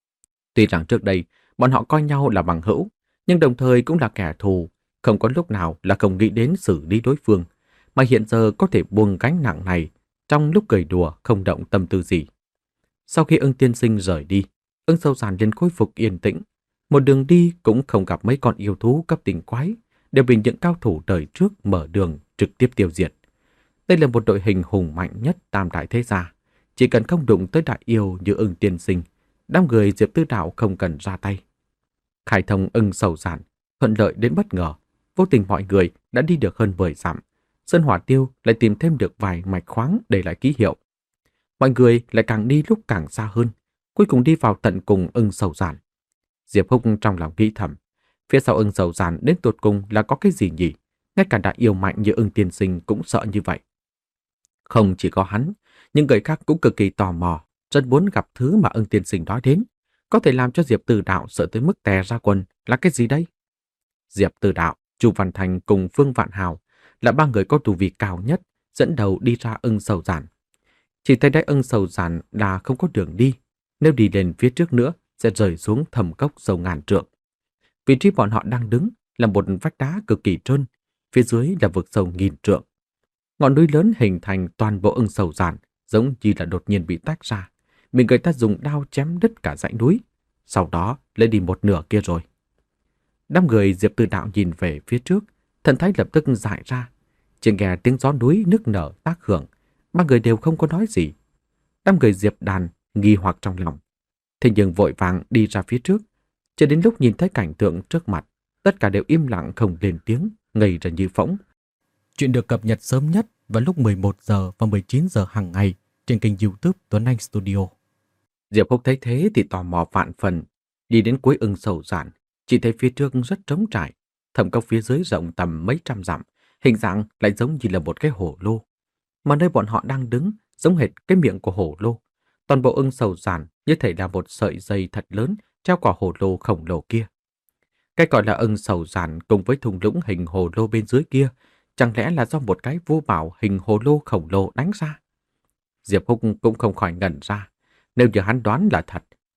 Tuy rằng trước đây bọn họ coi nhau là bằng hữu, nhưng đồng thời cũng là kẻ thù, không có lúc nào là không nghĩ đến xử lý đối phương, mà hiện giờ có thể buông gánh nặng này trong lúc cười đùa không động tâm tư gì. Sau khi Ưng tiên sinh rời đi, Ưng sầu giản liền khôi phục yên tĩnh. Một đường đi cũng không gặp mấy con yêu thú cấp tình quái, đều bị những cao thủ đời trước mở đường trực tiếp tiêu diệt. Đây là một đội hình hùng mạnh nhất tam đại thế gia. Chỉ cần không đụng tới đại yêu như Ưng tiên sinh, đám người Diệp Tư Đạo không cần ra tay. Khai thông Ưng sầu giản thuận lợi đến bất ngờ, vô tình mọi người đã đi được hơn mười dặm. Sơn Hỏa Tiêu lại tìm thêm được vài mạch khoáng để lại ký hiệu. Mọi người lại càng đi lúc càng xa hơn, cuối cùng đi vào tận cùng Ưng sầu giản. Diệp Húc trong lòng nghĩ thầm, phía sau Ưng sầu giản đến tột cùng là có cái gì nhỉ? Ngay cả đại yêu mạnh như Ưng tiên sinh cũng sợ như vậy. Không chỉ có hắn, những người khác cũng cực kỳ tò mò, rất muốn gặp thứ mà Ưng tiên sinh nói đến, có thể làm cho Diệp Tư Đạo sợ tới mức tè ra quần là cái gì đây? Diệp Tư Đạo, Chu Văn Thành cùng Phương Vạn Hào là ba người có tu vi cao nhất, dẫn đầu đi ra Ưng sầu giản. Chỉ thấy đấy Ưng sầu giản là không có đường đi, nếu đi lên phía trước nữa sẽ rơi xuống thầm cốc sâu ngàn trượng. Vị trí bọn họ đang đứng là một vách đá cực kỳ trơn, phía dưới là vực sâu nghìn trượng. Ngọn núi lớn hình thành toàn bộ Ưng sầu giản, giống như là đột nhiên bị tách ra, bị người ta dùng đao chém đứt cả dãy núi, sau đó lấy đi một nửa kia rồi. Đám người Diệp Tư Đạo nhìn về phía trước, thần thái lập tức dại ra, chỉ nghe tiếng gió núi nức nở tác hưởng, ba người đều không có nói gì. Đám người Diệp Đàn nghi hoặc trong lòng, thế nhưng vội vàng đi ra phía trước, cho đến lúc nhìn thấy cảnh tượng trước mặt, tất cả đều im lặng không lên tiếng, ngây ra như phỗng. Chuyện được cập nhật sớm nhất vào lúc mười một giờ và mười chín giờ hàng ngày trên kênh YouTube Tuấn Anh Studio. Diệp Húc thấy thế thì tò mò vạn phần, đi đến cuối Ưng sầu giản, chỉ thấy phía trước rất trống trải, thẩm cốc phía dưới rộng tầm mấy trăm dặm, hình dạng lại giống như là một cái hồ lô. Mà nơi bọn họ đang đứng giống hệt cái miệng của hồ lô. Toàn bộ Ưng sầu giản như thể là một sợi dây thật lớn treo qua hồ lô khổng lồ kia. Cái gọi là Ưng sầu giản cùng với thung lũng hình hồ lô bên dưới kia, chẳng lẽ là do một cái vô bảo hình hồ lô khổng lồ đánh ra? Diệp Húc cũng không khỏi ngẩn ra. Nếu như hắn đoán là thật,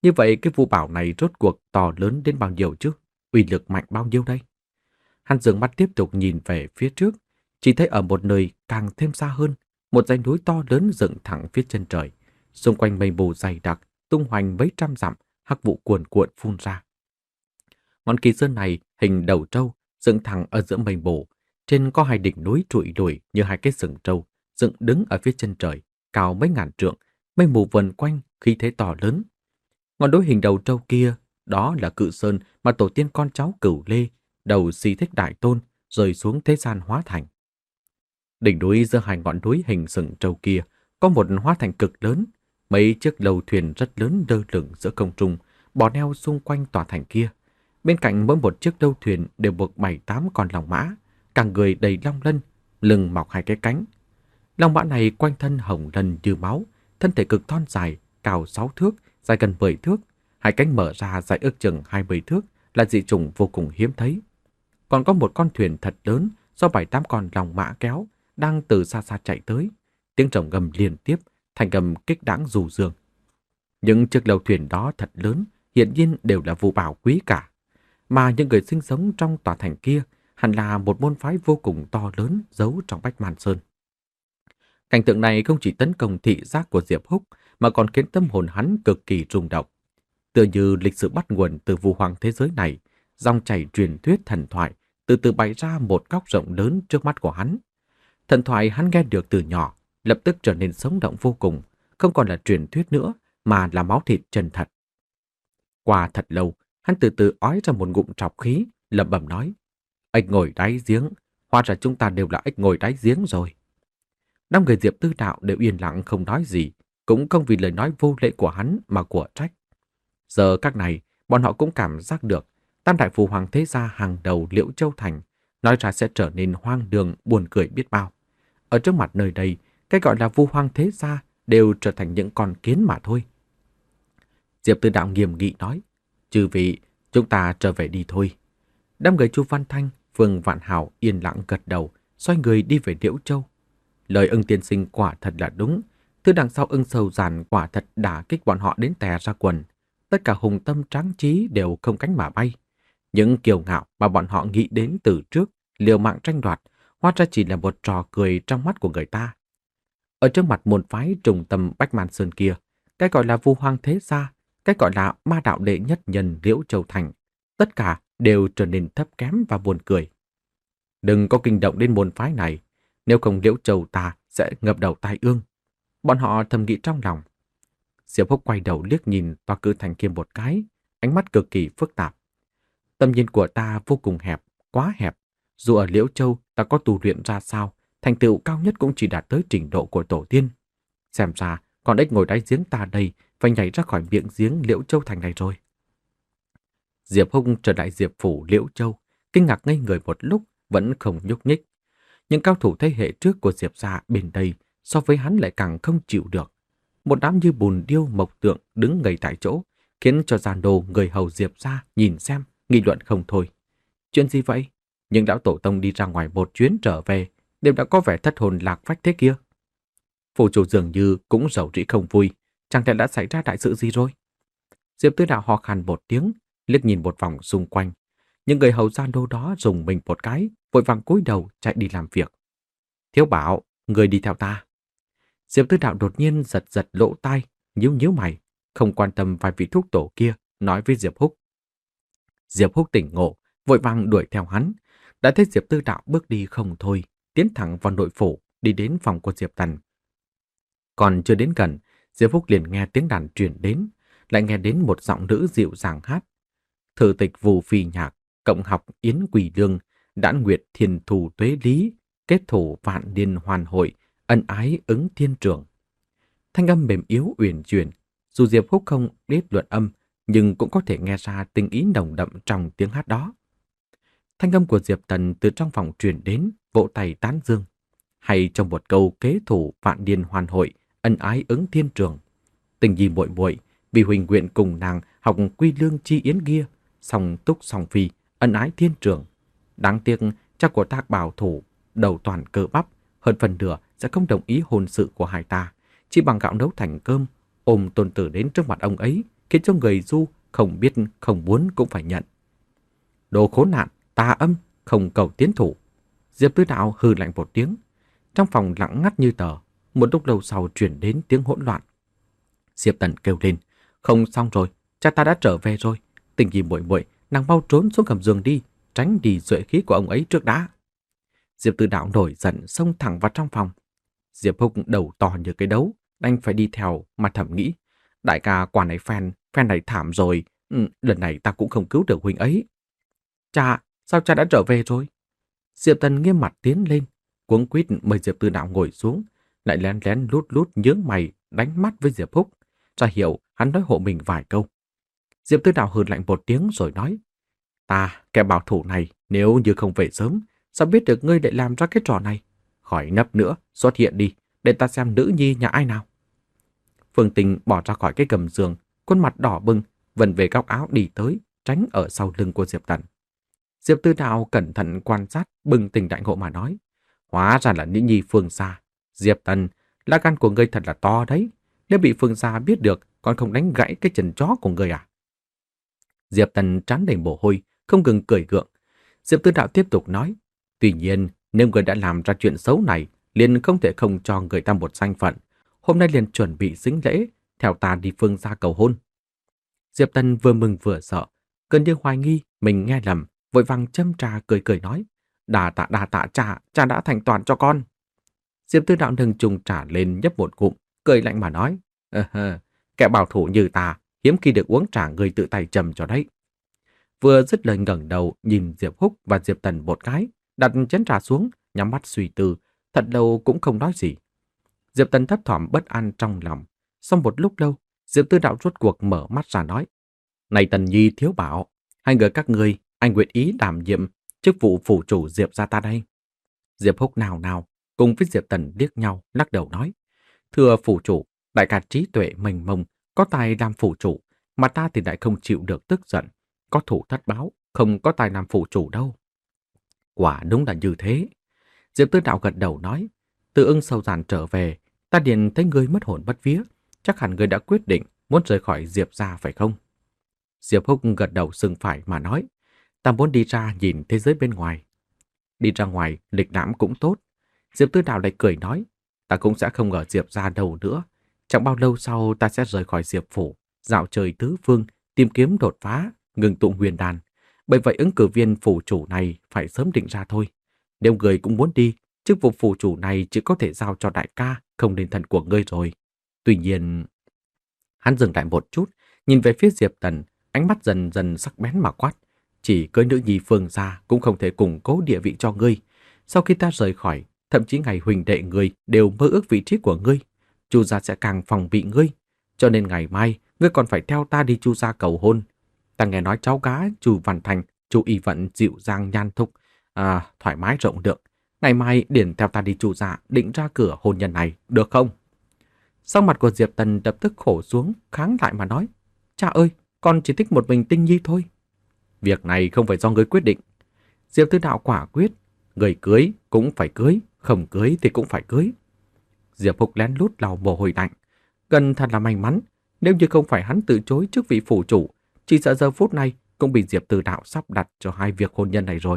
Như vậy cái vu bảo này rốt cuộc to lớn đến bao nhiêu chứ? Uy lực mạnh bao nhiêu đây? Hắn dường mắt tiếp tục nhìn về phía trước, chỉ thấy ở một nơi càng thêm xa hơn, một dãy núi to lớn dựng thẳng phía chân trời. Xung quanh mây mù dày đặc, tung hoành mấy trăm dặm, hắc vụ cuồn cuộn phun ra. Ngọn kỳ sơn này hình đầu trâu, dựng thẳng ở giữa mây mù, trên có hai đỉnh núi trụi lùi như hai cái sừng trâu, dựng đứng ở phía chân trời, cao mấy ngàn trượng, mây mù vần quanh, khí thế to lớn. Ngọn núi hình đầu trâu kia, đó là Cự Sơn mà tổ tiên con cháu Cửu Lê, đầu Si Thích Đại Tôn, rơi xuống thế gian hóa thành. Đỉnh núi giữa hai ngọn núi hình sừng trâu kia có một hóa thành cực lớn, mấy chiếc lầu thuyền rất lớn lơ lửng giữa không trung, bò neo xung quanh tòa thành kia. Bên cạnh mỗi một chiếc lâu thuyền đều buộc bảy tám con long mã, cả người đầy long lân, lưng mọc hai cái cánh. Long mã này quanh thân hồng lân như máu, thân thể cực thon dài, cao sáu thước, dài gần mười thước, hai cánh mở ra dài ước chừng hai mươi thước, là dị chủng vô cùng hiếm thấy. Còn có một con thuyền thật lớn do bảy tám con long mã kéo, đang từ xa xa chạy tới, tiếng rồng gầm liên tiếp, thành gầm kích đãng dù dương. Những chiếc lâu thuyền đó thật lớn, hiển nhiên đều là vu bảo quý cả, mà những người sinh sống trong tòa thành kia hẳn là một môn phái vô cùng to lớn giấu trong Bách Man Sơn. Cảnh tượng này không chỉ tấn công thị giác của Diệp Húc mà còn khiến tâm hồn hắn cực kỳ rung động. Tựa như lịch sử bắt nguồn từ vu hoàng thế giới này, dòng chảy truyền thuyết thần thoại từ từ bày ra một góc rộng lớn trước mắt của hắn. Thần thoại hắn nghe được từ nhỏ, lập tức trở nên sống động vô cùng, không còn là truyền thuyết nữa mà là máu thịt chân thật. Qua thật lâu, hắn từ từ ói ra một ngụm trọc khí, lẩm bẩm nói: "Ếch ngồi đáy giếng, hóa ra chúng ta đều là ếch ngồi đáy giếng rồi." Năm người Diệp Tư Đạo đều yên lặng không nói gì, cũng không vì lời nói vô lễ của hắn mà của trách. Giờ các này, bọn họ cũng cảm giác được tam đại phù hoàng thế gia hàng đầu Liễu Châu Thành nói ra sẽ trở nên hoang đường buồn cười biết bao. Ở trước mặt nơi đây, cái gọi là vu hoang thế gia đều trở thành những con kiến mà thôi. Diệp Tư Đạo nghiêm nghị nói: "Chư vị, chúng ta trở về đi thôi." Đám người Chu Văn Thanh, Phương Vạn Hảo yên lặng gật đầu, xoay người đi về Liễu Châu. Lời Ưng tiên sinh quả thật là đúng, thứ đằng sau Ưng Sầu Giản quả thật đả kích bọn họ đến tè ra quần. Tất cả hùng tâm tráng trí đều không cánh mà bay. Những kiêu ngạo mà bọn họ nghĩ đến từ trước, liều mạng tranh đoạt, hóa ra chỉ là một trò cười trong mắt của người ta. Ở trước mặt môn phái trùng tâm Bách Man Sơn kia, cái gọi là vu hoang thế gia, cái gọi là ma đạo đệ nhất nhân Liễu Châu Thành, tất cả đều trở nên thấp kém và buồn cười. Đừng có kinh động đến môn phái này, nếu không Liễu Châu ta sẽ ngập đầu tai ương. Bọn họ thầm nghĩ trong lòng. Diệp Húc quay đầu liếc nhìn tòa cự thành kia một cái, ánh mắt cực kỳ phức tạp. Tầm nhìn của ta vô cùng hẹp, quá hẹp. Dù ở Liễu Châu ta có tu luyện ra sao, thành tựu cao nhất cũng chỉ đạt tới trình độ của tổ tiên. Xem ra, con ếch ngồi đáy giếng ta đây phải nhảy ra khỏi miệng giếng Liễu Châu Thành này rồi. Diệp Húc trở lại Diệp phủ Liễu Châu, kinh ngạc ngây người một lúc, vẫn không nhúc nhích. Những cao thủ thế hệ trước của Diệp gia bên đây so với hắn lại càng không chịu được. Một đám như bùn điêu mộc tượng đứng ngây tại chỗ, khiến cho giàn đồ người hầu Diệp gia nhìn xem, nghị luận không thôi. Chuyện gì vậy? Nhưng lão tổ tông đi ra ngoài một chuyến trở về, đều đã có vẻ thất hồn lạc phách thế kia. Phủ chủ dường như cũng rầu rĩ không vui, chẳng thể đã xảy ra đại sự gì rồi. Diệp Tư Đạo ho khan một tiếng, liếc nhìn một vòng xung quanh. Những người hầu giàn đô đó dùng mình một cái, vội vàng cúi đầu chạy đi làm việc. Thiếu Bảo, người đi theo ta. Diệp Tư Đạo đột nhiên giật giật lỗ tai, nhíu nhíu mày, không quan tâm vài vị thúc tổ kia, nói với Diệp Húc. Diệp Húc tỉnh ngộ, vội vàng đuổi theo hắn. Đã thấy Diệp Tư Đạo bước đi không thôi, tiến thẳng vào nội phủ, đi đến phòng của Diệp Tần. Còn chưa đến gần, Diệp Húc liền nghe tiếng đàn truyền đến, lại nghe đến một giọng nữ dịu dàng hát. Thử tịch vù phi nhạc, cộng học yến quỷ lương, đãn nguyệt thiên thù tuế lý, kết thủ vạn niên hoàn hội, ân ái ứng thiên trường. Thanh âm mềm yếu uyển chuyển, dù Diệp Húc không biết luận âm, nhưng cũng có thể nghe ra tình ý nồng đậm trong tiếng hát đó. Thanh âm của Diệp Tần từ trong phòng truyền đến, vỗ tay tán dương. Hay trong một câu kế thủ vạn niên hoàn hội, ân ái ứng thiên trường. Tình nhi muội muội, vì huỳnh nguyện cùng nàng học quy lương chi yến kia, song túc song phi, ân ái thiên trường. Đáng tiếc cha của ta bảo thủ, đầu toàn cơ bắp, hơn phần nửa sẽ không đồng ý hôn sự của hai ta, chỉ bằng gạo nấu thành cơm, ôm tôn tử đến trước mặt ông ấy, khiến cho người du không biết không muốn cũng phải nhận. Đồ khốn nạn, tà âm, không cầu tiến thủ. Diệp Tư Đạo hừ lạnh một tiếng. Trong phòng lặng ngắt như tờ, một lúc lâu sau truyền đến tiếng hỗn loạn. Diệp Tần kêu lên, không xong rồi, cha ta đã trở về rồi. Tình Nhi muội muội, nàng mau trốn xuống gầm giường đi, tránh đi duệ khí của ông ấy trước đã. Diệp Tư Đạo nổi giận xông thẳng vào trong phòng. Diệp Húc đầu to như cái đấu, đành phải đi theo mà thầm nghĩ. Đại ca quả này phen, phen này thảm rồi, ừ, lần này ta cũng không cứu được huynh ấy. Cha, sao cha đã trở về rồi? Diệp Tần nghiêm mặt tiến lên, cuống quýt mời Diệp Tư Đạo ngồi xuống, lại lén lén lút lút nhướng mày đánh mắt với Diệp Húc, ra hiệu hắn nói hộ mình vài câu. Diệp Tư Đạo hừ lạnh một tiếng rồi nói, ta, kẻ bảo thủ này, nếu như không về sớm, sao biết được ngươi lại làm ra cái trò này? Khỏi nấp nữa, xuất hiện đi, để ta xem nữ nhi nhà ai nào. Phương Tình bỏ ra khỏi cái gầm giường, khuôn mặt đỏ bừng, vần về góc áo đi tới, tránh ở sau lưng của Diệp Tần. Diệp Tư Đạo cẩn thận quan sát, bừng tỉnh đại ngộ mà nói, hóa ra là nữ nhi Phương Gia. Diệp Tần, lá gan của ngươi thật là to đấy, nếu bị Phương Gia biết được, còn không đánh gãy cái chân chó của ngươi à? Diệp Tần trán đầy mồ hôi, không ngừng cười gượng. Diệp Tư Đạo tiếp tục nói, tuy nhiên, nếu người đã làm ra chuyện xấu này, liền không thể không cho người ta một danh phận. Hôm nay liền chuẩn bị sính lễ, theo ta đi Phương Gia cầu hôn. Diệp Tần vừa mừng vừa sợ, gần như hoài nghi mình nghe lầm, vội vàng châm trà cười cười nói, đà tạ đà tạ cha, cha đã thành toàn cho con. Diệp Tư Đạo nâng chung trà lên nhấp một ngụm, cười lạnh mà nói, ờ hờ, kẻ bảo thủ như ta, hiếm khi được uống trà người tự tay châm cho đấy. Vừa dứt lời ngẩng đầu nhìn Diệp Húc và Diệp Tần một cái, đặt chén trà xuống, nhắm mắt suy tư, thật lâu cũng không nói gì. Diệp Tần thấp thỏm bất an trong lòng. Sau một lúc lâu, Diệp Tư Đạo rốt cuộc mở mắt ra nói, này Tần Nhi thiếu bảo, hai người các ngươi, anh nguyện ý đảm nhiệm chức vụ phủ chủ Diệp gia ta đây. Diệp Húc nào nào, cùng với Diệp Tần liếc nhau, lắc đầu nói, thưa phủ chủ, đại ca trí tuệ mênh mông, có tài làm phủ chủ, mà ta thì lại không chịu được tức giận, có thủ thất báo, không có tài làm phủ chủ đâu. Quả đúng là như thế. Diệp Tư Đạo gật đầu nói, Từ Ưng sâu giản trở về, ta liền thấy ngươi mất hồn mất vía, chắc hẳn ngươi đã quyết định muốn rời khỏi Diệp gia phải không? Diệp Húc gật đầu sừng phải mà nói, ta muốn đi ra nhìn thế giới bên ngoài. Đi ra ngoài, lịch lãm cũng tốt. Diệp Tư Đạo lại cười nói, ta cũng sẽ không ở Diệp gia đâu nữa. Chẳng bao lâu sau ta sẽ rời khỏi Diệp phủ, dạo chơi tứ phương, tìm kiếm đột phá, ngừng tụng huyền đàn. Bởi vậy ứng cử viên phủ chủ này phải sớm định ra thôi. Nếu người cũng muốn đi, chức vụ phủ chủ này chỉ có thể giao cho đại ca, không nên thân của ngươi rồi. Tuy nhiên... Hắn dừng lại một chút, nhìn về phía Diệp Tần, ánh mắt dần dần sắc bén mà quát. Chỉ cưới nữ nhi Phương gia cũng không thể củng cố địa vị cho ngươi. Sau khi ta rời khỏi, thậm chí ngày huỳnh đệ ngươi đều mơ ước vị trí của ngươi. Chu gia sẽ càng phòng bị ngươi. Cho nên ngày mai, ngươi còn phải theo ta đi Chu gia cầu hôn. Ta nghe nói cháu gái Chu Văn Thành, Chu Y Vận dịu dàng nhan thục, à, thoải mái rộng lượng. Ngày mai điển theo ta đi Chu gia định ra cửa hôn nhân này, được không? Sắc mặt của Diệp Tần lập tức khổ xuống, kháng lại mà nói, cha ơi, con chỉ thích một mình Tinh Nhi thôi. Việc này không phải do ngươi quyết định. Diệp Tư Đạo quả quyết, người cưới cũng phải cưới, không cưới thì cũng phải cưới. Diệp Húc lén lút lau mồ hôi lạnh, gần thật là may mắn, nếu như không phải hắn từ chối chức vị phủ chủ, chỉ sợ giờ phút này cũng bị Diệp Tư Đạo sắp đặt cho hai việc hôn nhân này rồi.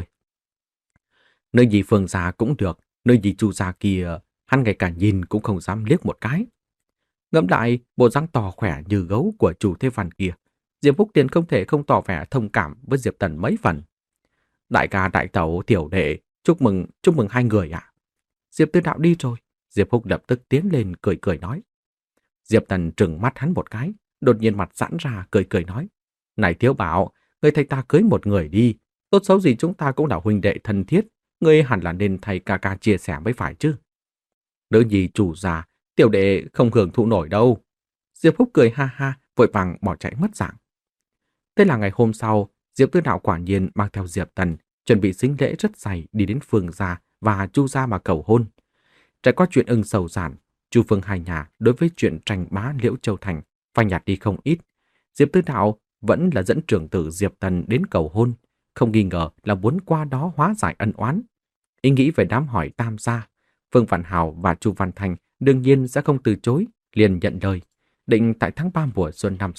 Nơi gì Phương gia cũng được, nơi gì Chu gia kia, hắn ngay cả nhìn cũng không dám liếc một cái. Ngẫm lại bộ dáng to khỏe như gấu của Chu Thế Văn kia, Diệp Húc liền không thể không tỏ vẻ thông cảm với Diệp Tần mấy phần. Đại ca đại tẩu tiểu đệ, chúc mừng, chúc mừng hai người ạ. Diệp Tư Đạo đi rồi, Diệp Húc lập tức tiến lên cười cười nói. Diệp Tần trừng mắt hắn một cái, đột nhiên mặt giãn ra cười cười nói, này thiếu bảo, người thầy ta cưới một người đi, tốt xấu gì chúng ta cũng là huynh đệ thân thiết, ngươi hẳn là nên thầy ca ca chia sẻ mới phải chứ. Nữ nhi chủ già, tiểu đệ không hưởng thụ nổi đâu. Diệp Húc cười ha ha, vội vàng bỏ chạy mất dạng. Thế là ngày hôm sau, Diệp Tư Đạo quả nhiên mang theo Diệp Tần, chuẩn bị sính lễ rất dày đi đến Phương gia và Chu gia mà cầu hôn. Trải qua chuyện ưng sầu giản, Chu Phương hai nhà đối với chuyện tranh bá Liễu Châu Thành phai nhạt đi không ít. Diệp Tư Đạo vẫn là dẫn trưởng tử Diệp Tần đến cầu hôn, không nghi ngờ là muốn qua đó hóa giải ân oán. Ý nghĩ về đám hỏi tam gia, Phương Văn Hào và Chu Văn Thành đương nhiên sẽ không từ chối, liền nhận lời, định tại tháng ba mùa xuân năm sau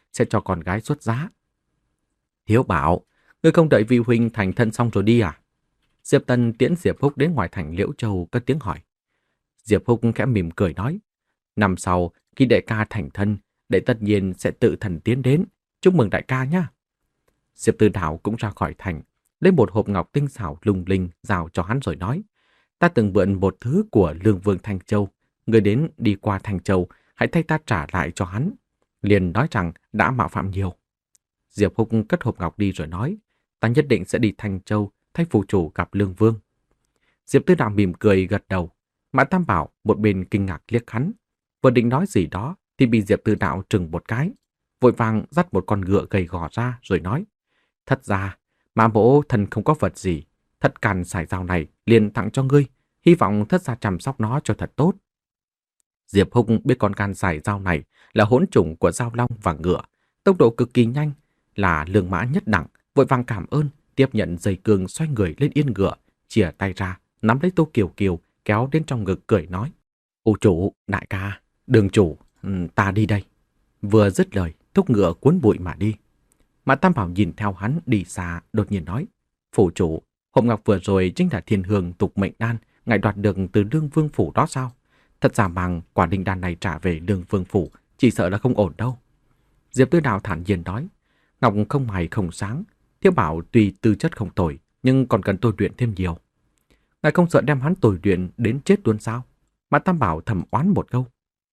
sẽ cho con gái xuất giá. Thiếu Bảo, ngươi không đợi vị huynh thành thân xong rồi đi à? Diệp Tân tiễn Diệp Húc đến ngoài thành Liễu Châu cất tiếng hỏi. Diệp Húc khẽ mỉm cười nói, năm sau khi đại ca thành thân, đệ tất nhiên sẽ tự thần tiến đến, chúc mừng đại ca nhé. Diệp Tư Đảo cũng ra khỏi thành, lấy một hộp ngọc tinh xảo lung linh giao cho hắn rồi nói, ta từng mượn một thứ của Lương Vương Thanh Châu, người đến đi qua Thanh Châu, hãy thay ta trả lại cho hắn. Liền nói rằng đã mạo phạm nhiều. Diệp Húc cất hộp ngọc đi rồi nói, ta nhất định sẽ đi Thanh Châu thay phù chủ gặp Lương Vương. Diệp Tư Đảo mỉm cười gật đầu. Mã Tam Bảo một bên kinh ngạc liếc hắn, vừa định nói gì đó thì bị Diệp Tư Đảo trừng một cái, vội vàng dắt một con ngựa gầy gò ra rồi nói, thật ra Mã mỗ thần không có vật gì, thất càn sải dao này liền tặng cho ngươi, hy vọng thất gia chăm sóc nó cho thật tốt. Diệp Húc biết con can sải dao này là hỗn chủng của dao long và ngựa, tốc độ cực kỳ nhanh, là lương mã nhất đẳng, vội vàng cảm ơn, tiếp nhận dây cương xoay người lên yên ngựa, chìa tay ra, nắm lấy Tô Kiều Kiều, kéo đến trong ngực cười nói, ô chủ, đại ca, đường chủ, ta đi đây. Vừa dứt lời, thúc ngựa cuốn bụi mà đi. Mã Tam Bảo nhìn theo hắn đi xa, đột nhiên nói, phủ chủ, hộp ngọc vừa rồi chính là thiên hương tục mệnh đan, ngài đoạt được từ Lương Vương phủ đó sao? Thật giả mang quả linh đan này trả về Lương Vương phủ, chỉ sợ là không ổn đâu. Diệp Tư Đào thản nhiên nói, ngọc không mày không sáng, Thiếu Bảo tuy tư chất không tồi, nhưng còn cần tôi luyện thêm nhiều. Ngài không sợ đem hắn tồi luyện đến chết luôn sao? Mã Tam Bảo thầm oán một câu.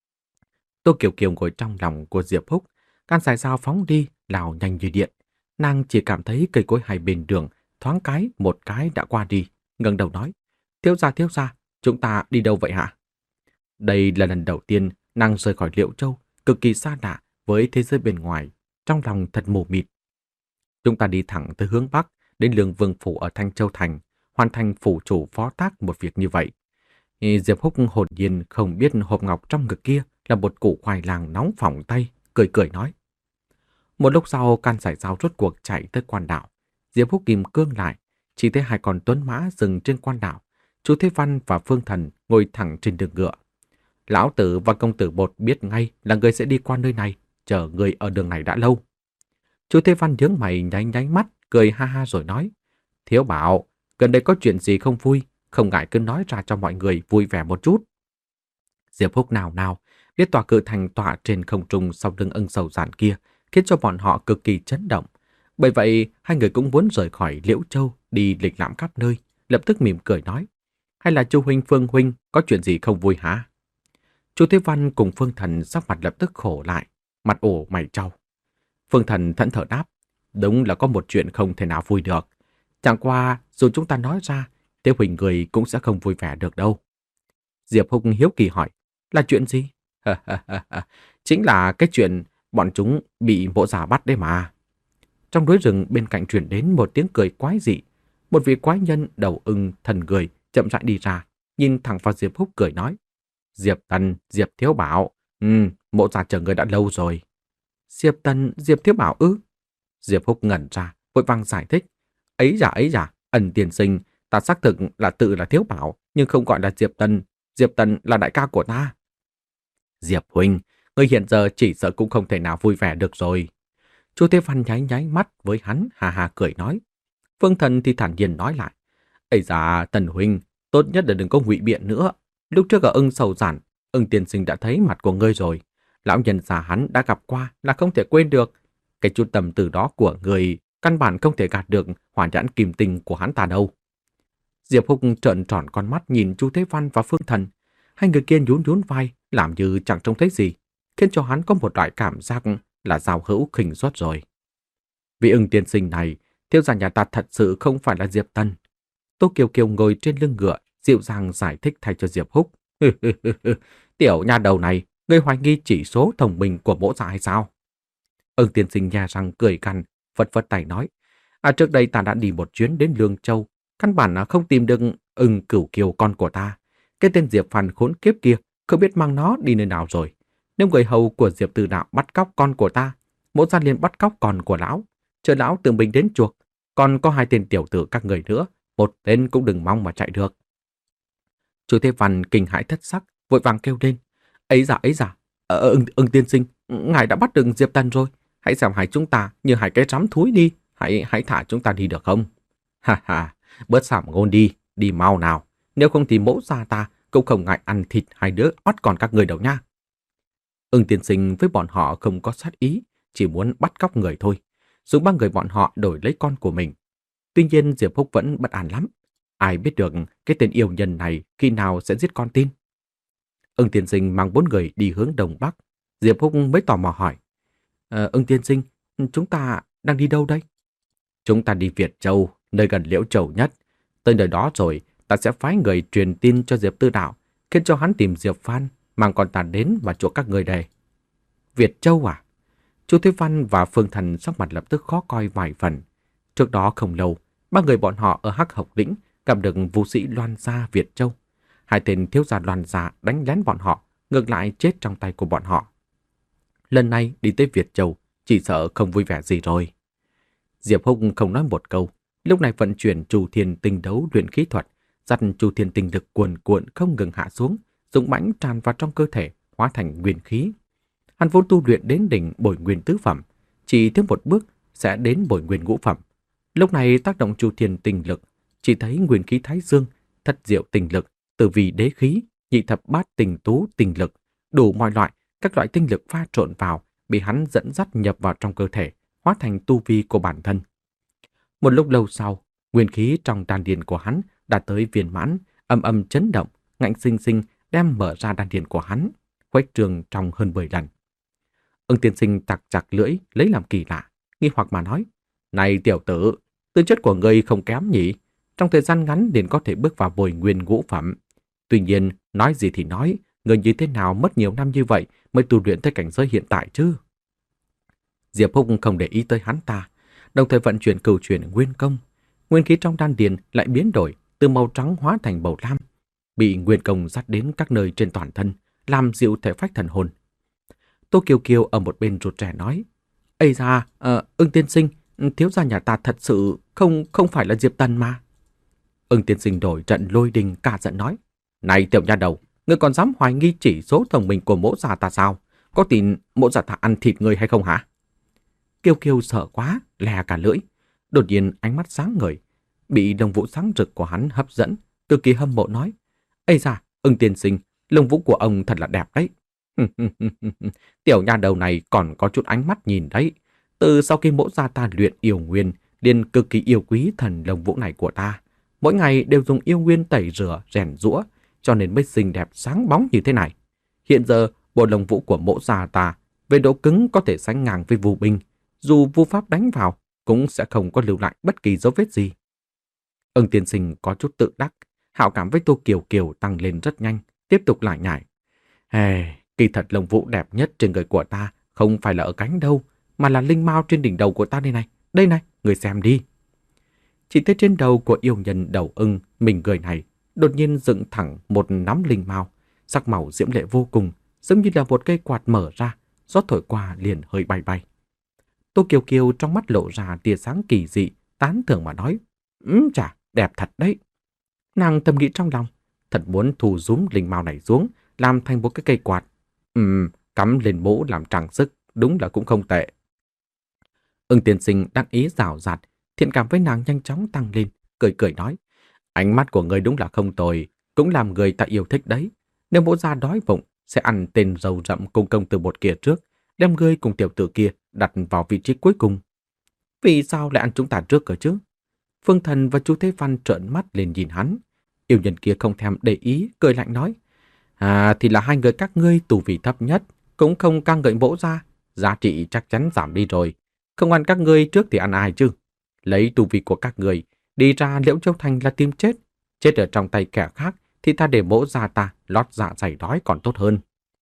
Tô Kiều Kiều ngồi trong lòng của Diệp Húc, can sải dao phóng đi, lao nhanh như điện. Nàng chỉ cảm thấy cây cối hai bên đường, thoáng cái một cái đã qua đi, ngẩng đầu nói, thiếu gia thiếu gia, chúng ta đi đâu vậy hả? Đây là lần đầu tiên nàng rời khỏi Liễu Châu, cực kỳ xa lạ với thế giới bên ngoài, trong lòng thật mù mịt. Chúng ta đi thẳng tới hướng Bắc, đến Lương Vương phủ ở Thanh Châu Thành, hoàn thành phủ chủ phó tác một việc như vậy. Diệp Húc hồn nhiên không biết hộp ngọc trong ngực kia là một củ khoai lang nóng phỏng tay, cười cười nói. Một lúc sau, can sải dao rốt cuộc chạy tới quan đảo. Diệp Húc kìm cương lại, chỉ thấy hai con tuấn mã dừng trên quan đảo. Chú Thế Văn và Phương Thần ngồi thẳng trên đường ngựa. Lão tử và công tử Bột biết ngay là người sẽ đi qua nơi này, chờ người ở đường này đã lâu. Chú Thế Văn nhướng mày nháy nháy mắt, cười ha ha rồi nói, Thiếu Bảo, gần đây có chuyện gì không vui, không ngại cứ nói ra cho mọi người vui vẻ một chút. Diệp Húc nào nào biết tòa cự thành tọa trên không trung sau lưng ưng sầu giản kia, khiến cho bọn họ cực kỳ chấn động. Bởi vậy, hai người cũng muốn rời khỏi Liễu Châu, đi lịch lãm khắp nơi, lập tức mỉm cười nói, hay là Chu huynh Phương huynh có chuyện gì không vui hả? Chu Thế Văn cùng Phương Thần sắc mặt lập tức khổ lại, mặt ủ mày trao. Phương Thần thẫn thờ đáp, đúng là có một chuyện không thể nào vui được. Chẳng qua, dù chúng ta nói ra, Thế huynh người cũng sẽ không vui vẻ được đâu. Diệp Húc hiếu kỳ hỏi, là chuyện gì? Chính là cái chuyện bọn chúng bị mộ giả bắt đấy mà. Trong núi rừng bên cạnh truyền đến một tiếng cười quái dị. Một vị quái nhân đầu ưng thần người chậm rãi đi ra, nhìn thẳng vào Diệp Húc cười nói, Diệp Tần, Diệp Thiếu Bảo, ừ, mộ giả chờ người đã lâu rồi. Diệp Tần, Diệp Thiếu Bảo ư? Diệp Húc ngẩn ra, vội vàng giải thích, ấy giả ấy giả, ẩn tiền sinh, ta xác thực là tự là Thiếu Bảo, nhưng không gọi là Diệp Tần. Diệp Tần là đại ca của ta. Diệp huynh, người hiện giờ chỉ sợ cũng không thể nào vui vẻ được rồi. Chu Thế Văn nháy nháy mắt với hắn, hà hà cười nói. Phương Thần thì thản nhiên nói lại, ấy dạ Tần huynh, tốt nhất là đừng có ngụy biện nữa. Lúc trước ở ưng sầu giản, ưng tiên sinh đã thấy mặt của ngươi rồi. Lão nhân già hắn đã gặp qua là không thể quên được. Cái chút tầm từ đó của người căn bản không thể gạt được hỏa nhãn kim tinh của hắn ta đâu. Diệp Húc trợn tròn con mắt nhìn Chu Thế Văn và Phương Thần. Hai người kia nhún nhún vai, làm như chẳng trông thấy gì, khiến cho hắn có một loại cảm giác là giao hữu khinh suất rồi. Vị ưng tiên sinh này, thiếu gia nhà ta thật sự không phải là Diệp Tần. Tô Kiều Kiều ngồi trên lưng ngựa, dịu dàng giải thích thay cho Diệp Húc. Tiểu nha đầu này, ngươi hoài nghi chỉ số thông minh của mỗ giả hay sao? Ưng tiên sinh nhà răng cười gằn, phật phật tay nói, à trước đây ta đã đi một chuyến đến Lương Châu, căn bản là không tìm được ưng cửu kiều con của ta. Cái tên Diệp Phàn khốn kiếp kia không biết mang nó đi nơi nào rồi. Nếu người hầu của Diệp Từ Đạo bắt cóc con của ta, mỗ gia liền bắt cóc con của lão, chờ lão tự mình đến chuộc. Còn có hai tên tiểu tử các người nữa, một tên cũng đừng mong mà chạy được. Chu Thế Văn kinh hãi thất sắc, vội vàng kêu lên, ấy dạ ấy dạ, ờ, ưng, ưng tiên sinh, ngài đã bắt được Diệp Tần rồi, Hãy xem hai chúng ta như hai cái rắm thúi đi. Hãy hãy thả chúng ta đi được không? Ha ha, bớt sảm ngôn đi, đi mau nào. Nếu không thì mẫu gia ta cũng không ngại ăn thịt hai đứa ót còn các người đâu nha. Ưng tiên sinh với bọn họ không có sát ý, chỉ muốn bắt cóc người thôi, dùng ba người bọn họ đổi lấy con của mình. Tuy nhiên Diệp Húc vẫn bất an lắm. Ai biết được cái tên yêu nhân này khi nào sẽ giết con tin. Ưng tiên sinh mang bốn người đi hướng đông bắc. Diệp Húc mới tò mò hỏi. Ờ, Ưng tiên sinh, chúng ta đang đi đâu đây? Chúng ta đi Việt Châu, nơi gần Liễu Châu nhất. Tới nơi đó rồi, ta sẽ phái người truyền tin cho Diệp Tư Đạo, khiến cho hắn tìm Diệp Phan, mang con ta đến và chuộc các người đây. Việt Châu à? Chu Thế Văn và Phương Thần sắc mặt lập tức khó coi vài phần. Trước đó không lâu, ba người bọn họ ở Hắc Học Lĩnh gặp được vũ sĩ Loan Gia Việt Châu. Hai tên thiếu gia Loan Gia đánh lén bọn họ, ngược lại chết trong tay của bọn họ. Lần này đi tới Việt Châu, chỉ sợ không vui vẻ gì rồi. Diệp Húc không nói một câu, lúc này vận chuyển Chu Thiên Tinh đấu luyện khí thuật, dắt Chu Thiên Tinh lực cuồn cuộn không ngừng hạ xuống, dũng mãnh tràn vào trong cơ thể, hóa thành nguyên khí. Hắn vốn tu luyện đến đỉnh bồi nguyên tứ phẩm, chỉ thêm một bước sẽ đến bồi nguyên ngũ phẩm. Lúc này tác động Chu Thiên Tinh lực, chỉ thấy nguyên khí Thái Dương, thất diệu tinh lực, tử vi đế khí, nhị thập bát tinh tú tinh lực, đủ mọi loại, các loại tinh lực pha trộn vào, bị hắn dẫn dắt nhập vào trong cơ thể, hóa thành tu vi của bản thân. Một lúc lâu sau, nguyên khí trong đan điền của hắn đã tới viên mãn, âm âm chấn động, ngạnh sinh sinh đem mở ra đan điền của hắn, khuếch trường trong hơn mười lần. Ưng tiên sinh tặc chặt lưỡi, lấy làm kỳ lạ, nghi hoặc mà nói: "Này tiểu tử, tư chất của ngươi không kém nhỉ? Trong thời gian ngắn liền có thể bước vào bồi nguyên ngũ phẩm. Tuy nhiên, nói gì thì nói, ngươi như thế nào mất nhiều năm như vậy mới tu luyện tới cảnh giới hiện tại chứ?" Diệp Húc không để ý tới hắn ta, đồng thời vận chuyển cửu chuyển nguyên công. Nguyên khí trong đan điền lại biến đổi, từ màu trắng hóa thành màu lam, bị nguyên công dắt đến các nơi trên toàn thân, làm dịu thể phách thần hồn. Tô Kiều Kiều ở một bên rụt rè nói: "Ây da, uh, Ưng tiên sinh, thiếu gia nhà ta thật sự không không phải là Diệp Tần mà." Ưng tiên sinh đổi trận lôi đình cả giận nói: "Này tiểu nha đầu, ngươi còn dám hoài nghi chỉ số thông minh của mỗ già ta sao? Có tin mỗ già ta ăn thịt ngươi hay không hả?" Kiều Kiều sợ quá, lè cả lưỡi. Đột nhiên ánh mắt sáng ngời, bị đồng vũ sáng rực của hắn hấp dẫn, cực kỳ hâm mộ nói: "Ây da, Ưng tiên sinh, lông vũ của ông thật là đẹp đấy." "Tiểu nha đầu này còn có chút ánh mắt nhìn đấy. Từ sau khi mỗ gia ta luyện yêu nguyên, liền cực kỳ yêu quý thần lông vũ này của ta. Mỗi ngày đều dùng yêu nguyên tẩy rửa, rèn rũa, cho nên mới xinh đẹp sáng bóng như thế này. Hiện giờ, bộ lông vũ của mỗ gia ta về độ cứng có thể sánh ngang với vu binh, dù vu pháp đánh vào cũng sẽ không có lưu lại bất kỳ dấu vết gì." Ưng tiên sinh có chút tự đắc, hảo cảm với Tô Kiều Kiều tăng lên rất nhanh, tiếp tục lại nhải: "Hey, kỳ thật lông vũ đẹp nhất trên người của ta không phải là ở cánh đâu, mà là linh mao trên đỉnh đầu của ta đây này. Đây này, người xem đi." Chỉ thấy trên đầu của yêu nhân đầu ưng mình người này đột nhiên dựng thẳng một nắm linh mao, sắc màu diễm lệ vô cùng, giống như là một cây quạt mở ra, gió thổi qua liền hơi bay bay. Tô Kiều Kiều trong mắt lộ ra tia sáng kỳ dị, tán thưởng mà nói: "Ừm, chà, đẹp thật đấy." Nàng thầm nghĩ trong lòng, thật muốn thu rúm linh mao này xuống, làm thành một cái cây quạt. Ừm, cắm lên mũ làm trang sức, đúng là cũng không tệ. Ưng tiên sinh đắc ý rào rạt, thiện cảm với nàng nhanh chóng tăng lên, cười cười nói: "Ánh mắt của ngươi đúng là không tồi, cũng làm người ta yêu thích đấy. Nếu mỗ gia đói bụng, sẽ ăn tên râu rậm cùng công tử bột kia trước, đem ngươi cùng tiểu tử kia đặt vào vị trí cuối cùng." "Vì sao lại ăn chúng ta trước cơ chứ?" Phương Thần và Chu Thế Văn trợn mắt lên nhìn hắn. Yêu nhân kia không thèm để ý, cười lạnh nói: "À, thì là hai người các ngươi tu vi thấp nhất, cũng không ca ngợi mỗ gia, giá trị chắc chắn giảm đi rồi. Không ăn các ngươi trước thì ăn ai chứ? Lấy tu vi của các ngươi đi ra Liễu Châu Thành là tìm chết, chết ở trong tay kẻ khác thì ta để mỗ gia ta lót dạ dày đói còn tốt hơn."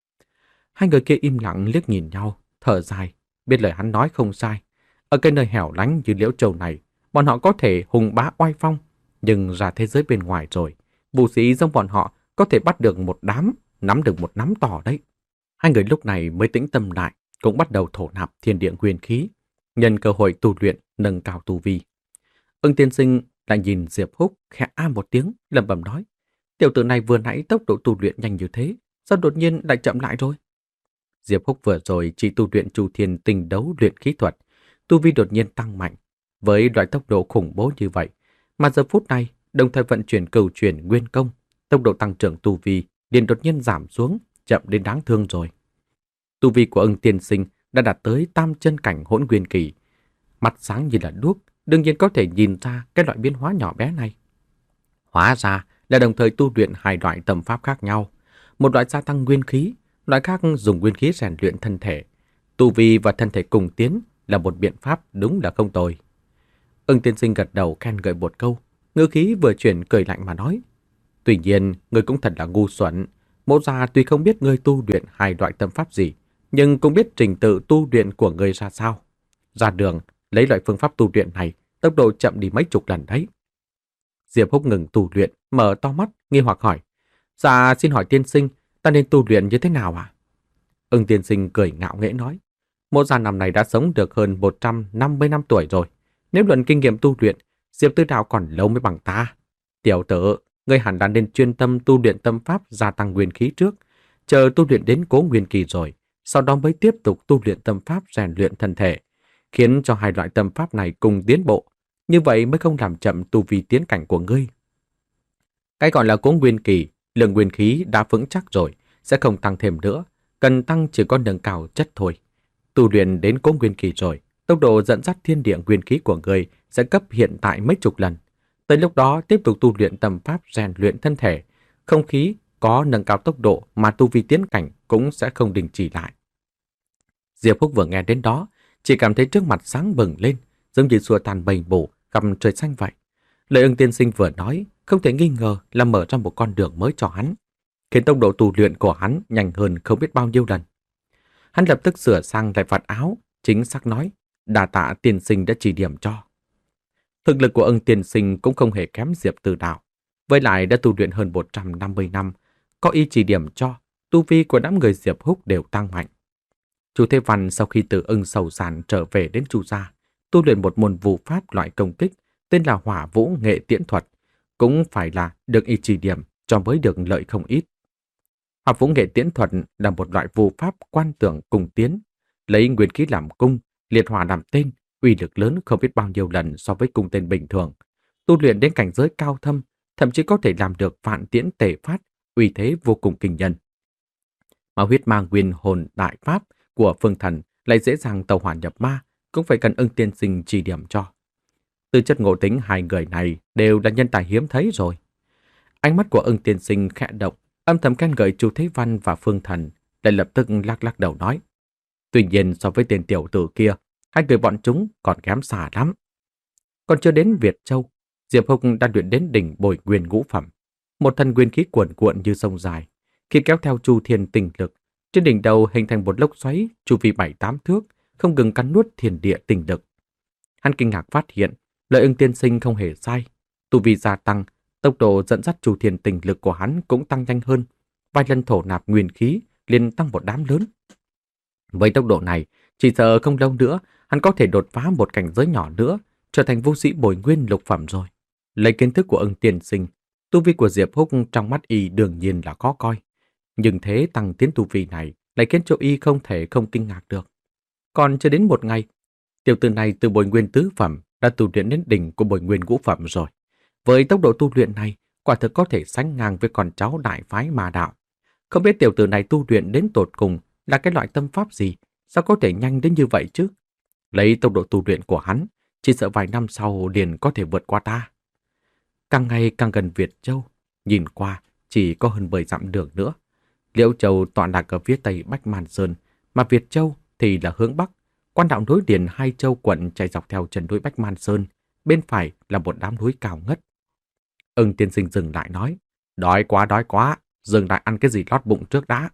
Hai người kia im lặng liếc nhìn nhau, thở dài, biết lời hắn nói không sai. Ở cái nơi hẻo lánh như Liễu Châu này, bọn họ có thể hùng bá oai phong, nhưng ra thế giới bên ngoài rồi, vũ sĩ giống bọn họ có thể bắt được một đám, nắm được một nắm tỏ đấy. Hai người lúc này mới tĩnh tâm lại, cũng bắt đầu thổ nạp thiên địa nguyên khí, nhân cơ hội tu luyện nâng cao tu vi. Ưng tiên sinh lại nhìn Diệp Húc khẽ a một tiếng, lẩm bẩm nói: "Tiểu tử này vừa nãy tốc độ tu luyện nhanh như thế, sao đột nhiên lại chậm lại rồi?" Diệp Húc vừa rồi chỉ tu luyện Chu Thiên Tinh đấu luyện khí thuật, tu vi đột nhiên tăng mạnh với loại tốc độ khủng bố như vậy, mà giờ phút này đồng thời vận chuyển cửu chuyển nguyên công, tốc độ tăng trưởng tu vi liền đột nhiên giảm xuống, chậm đến đáng thương rồi. Tu vi của Ưng tiên sinh đã đạt tới tam chân cảnh hỗn nguyên kỳ, mặt sáng như là đuốc, đương nhiên có thể nhìn ra cái loại biến hóa nhỏ bé này. Hóa ra là đồng thời tu luyện hai loại tâm pháp khác nhau, một loại gia tăng nguyên khí, loại khác dùng nguyên khí rèn luyện thân thể. Tu vi và thân thể cùng tiến là một biện pháp đúng là không tồi. Ưng tiên sinh gật đầu khen ngợi một câu, ngữ khí vừa chuyển cười lạnh mà nói. Tuy nhiên, ngươi cũng thật là ngu xuẩn. Mộ gia tuy không biết ngươi tu luyện hai loại tâm pháp gì, nhưng cũng biết trình tự tu luyện của ngươi ra sao. Ra đường, lấy loại phương pháp tu luyện này, tốc độ chậm đi mấy chục lần đấy. Diệp Húc ngừng tu luyện, mở to mắt, nghi hoặc hỏi. Dạ, xin hỏi tiên sinh, ta nên tu luyện như thế nào ạ? Ưng tiên sinh cười ngạo nghễ nói. Mộ gia năm này đã sống được hơn một trăm năm mươi năm tuổi rồi. Nếu luận kinh nghiệm tu luyện, Diệp Tư Đạo còn lâu mới bằng ta. Tiểu tử, ngươi hẳn đã nên chuyên tâm tu luyện tâm pháp gia tăng nguyên khí trước, chờ tu luyện đến cố nguyên kỳ rồi, sau đó mới tiếp tục tu luyện tâm pháp rèn luyện thân thể, khiến cho hai loại tâm pháp này cùng tiến bộ, như vậy mới không làm chậm tu vi tiến cảnh của ngươi. Cái gọi là cố nguyên kỳ, lượng nguyên khí đã vững chắc rồi, sẽ không tăng thêm nữa, cần tăng chỉ có nâng cao chất thôi. Tu luyện đến cố nguyên kỳ rồi, tốc độ dẫn dắt thiên địa nguyên khí của ngươi sẽ cấp hiện tại mấy chục lần. Tới lúc đó tiếp tục tu luyện tâm pháp rèn luyện thân thể, không khí có nâng cao tốc độ mà tu vi tiến cảnh cũng sẽ không đình chỉ lại. Diệp Húc vừa nghe đến đó, chỉ cảm thấy trước mặt sáng bừng lên, giống như xua tan bầy bổ gặp trời xanh vậy. Lời Ưng tiên sinh vừa nói, không thể nghi ngờ là mở ra một con đường mới cho hắn, khiến tốc độ tu luyện của hắn nhanh hơn không biết bao nhiêu lần. Hắn lập tức sửa sang lại vạt áo, chính xác nói, đà tạ tiên sinh đã chỉ điểm cho. Thực lực của Ưng tiên sinh cũng không hề kém Diệp Tư Đạo, với lại đã tu luyện hơn một trăm năm mươi năm, có ý chỉ điểm cho, tu vi của đám người Diệp Húc đều tăng mạnh. Chu Thế Văn sau khi từ Ưng Sầu Sản trở về đến Chu gia, tu luyện một môn vũ pháp loại công kích tên là Hỏa Vũ Nghệ Tiễn Thuật, cũng phải là được y chỉ điểm cho mới được lợi không ít. Hỏa Vũ Nghệ Tiễn Thuật là một loại vũ pháp quan tưởng cùng tiến, lấy nguyên khí làm cung, liệt hỏa làm tên, uy lực lớn không biết bao nhiêu lần so với cung tên bình thường. Tu luyện đến cảnh giới cao thâm, thậm chí có thể làm được vạn tiễn tề phát, uy thế vô cùng kinh nhân. Mà huyết ma nguyên hồn đại pháp của phương thần lại dễ dàng tẩu hỏa nhập ma, cũng phải cần Ưng tiên sinh chỉ điểm cho. Từ chất ngộ tính hai người này đều là nhân tài hiếm thấy rồi. Ánh mắt của Ưng tiên sinh khẽ động, âm thầm khen ngợi Chu Thế Văn và phương thần, lại lập tức lắc lắc đầu nói. Tuy nhiên so với tên tiểu tử kia, hai người bọn chúng còn kém xa lắm. Còn chưa đến Việt Châu, Diệp Húc đã luyện đến đỉnh bồi nguyên ngũ phẩm. Một thân nguyên khí cuồn cuộn như sông dài. Khi kéo theo Chu Thiên tinh lực, trên đỉnh đầu hình thành một lốc xoáy chu vi bảy tám thước, không ngừng cắn nuốt thiên địa tinh lực. Hắn kinh ngạc phát hiện, lời Ưng tiên sinh không hề sai. Tu vi gia tăng, tốc độ dẫn dắt Chu Thiên tinh lực của hắn cũng tăng nhanh hơn. Vài lần thổ nạp nguyên khí liền tăng một đám lớn. Với tốc độ này, chỉ sợ không lâu nữa, hắn có thể đột phá một cảnh giới nhỏ nữa, trở thành vô sĩ bồi nguyên lục phẩm rồi. Lấy kiến thức của Ưng tiên sinh, tu vi của Diệp Húc trong mắt y đương nhiên là khó coi. Nhưng thế tăng tiến tu vi này lại khiến cho y không thể không kinh ngạc được. Còn chưa đến một ngày, tiểu tử này từ bồi nguyên tứ phẩm đã tu luyện đến đỉnh của bồi nguyên ngũ phẩm rồi. Với tốc độ tu luyện này, quả thực có thể sánh ngang với con cháu đại phái Ma Đạo. Không biết tiểu tử này tu luyện đến tột cùng là cái loại tâm pháp gì, sao có thể nhanh đến như vậy chứ? Lấy tốc độ tu luyện của hắn, chỉ sợ vài năm sau liền có thể vượt qua ta. Càng ngày càng gần Việt Châu, nhìn qua chỉ có hơn mười dặm đường nữa. Liễu Châu tọa lạc ở phía tây Bách Man Sơn, mà Việt Châu thì là hướng bắc. Quan đạo nối liền hai châu quận chạy dọc theo chân núi Bách Man Sơn, bên phải là một đám núi cao ngất. Ưng tiên sinh dừng lại nói, đói quá đói quá, dừng lại ăn cái gì lót bụng trước đã.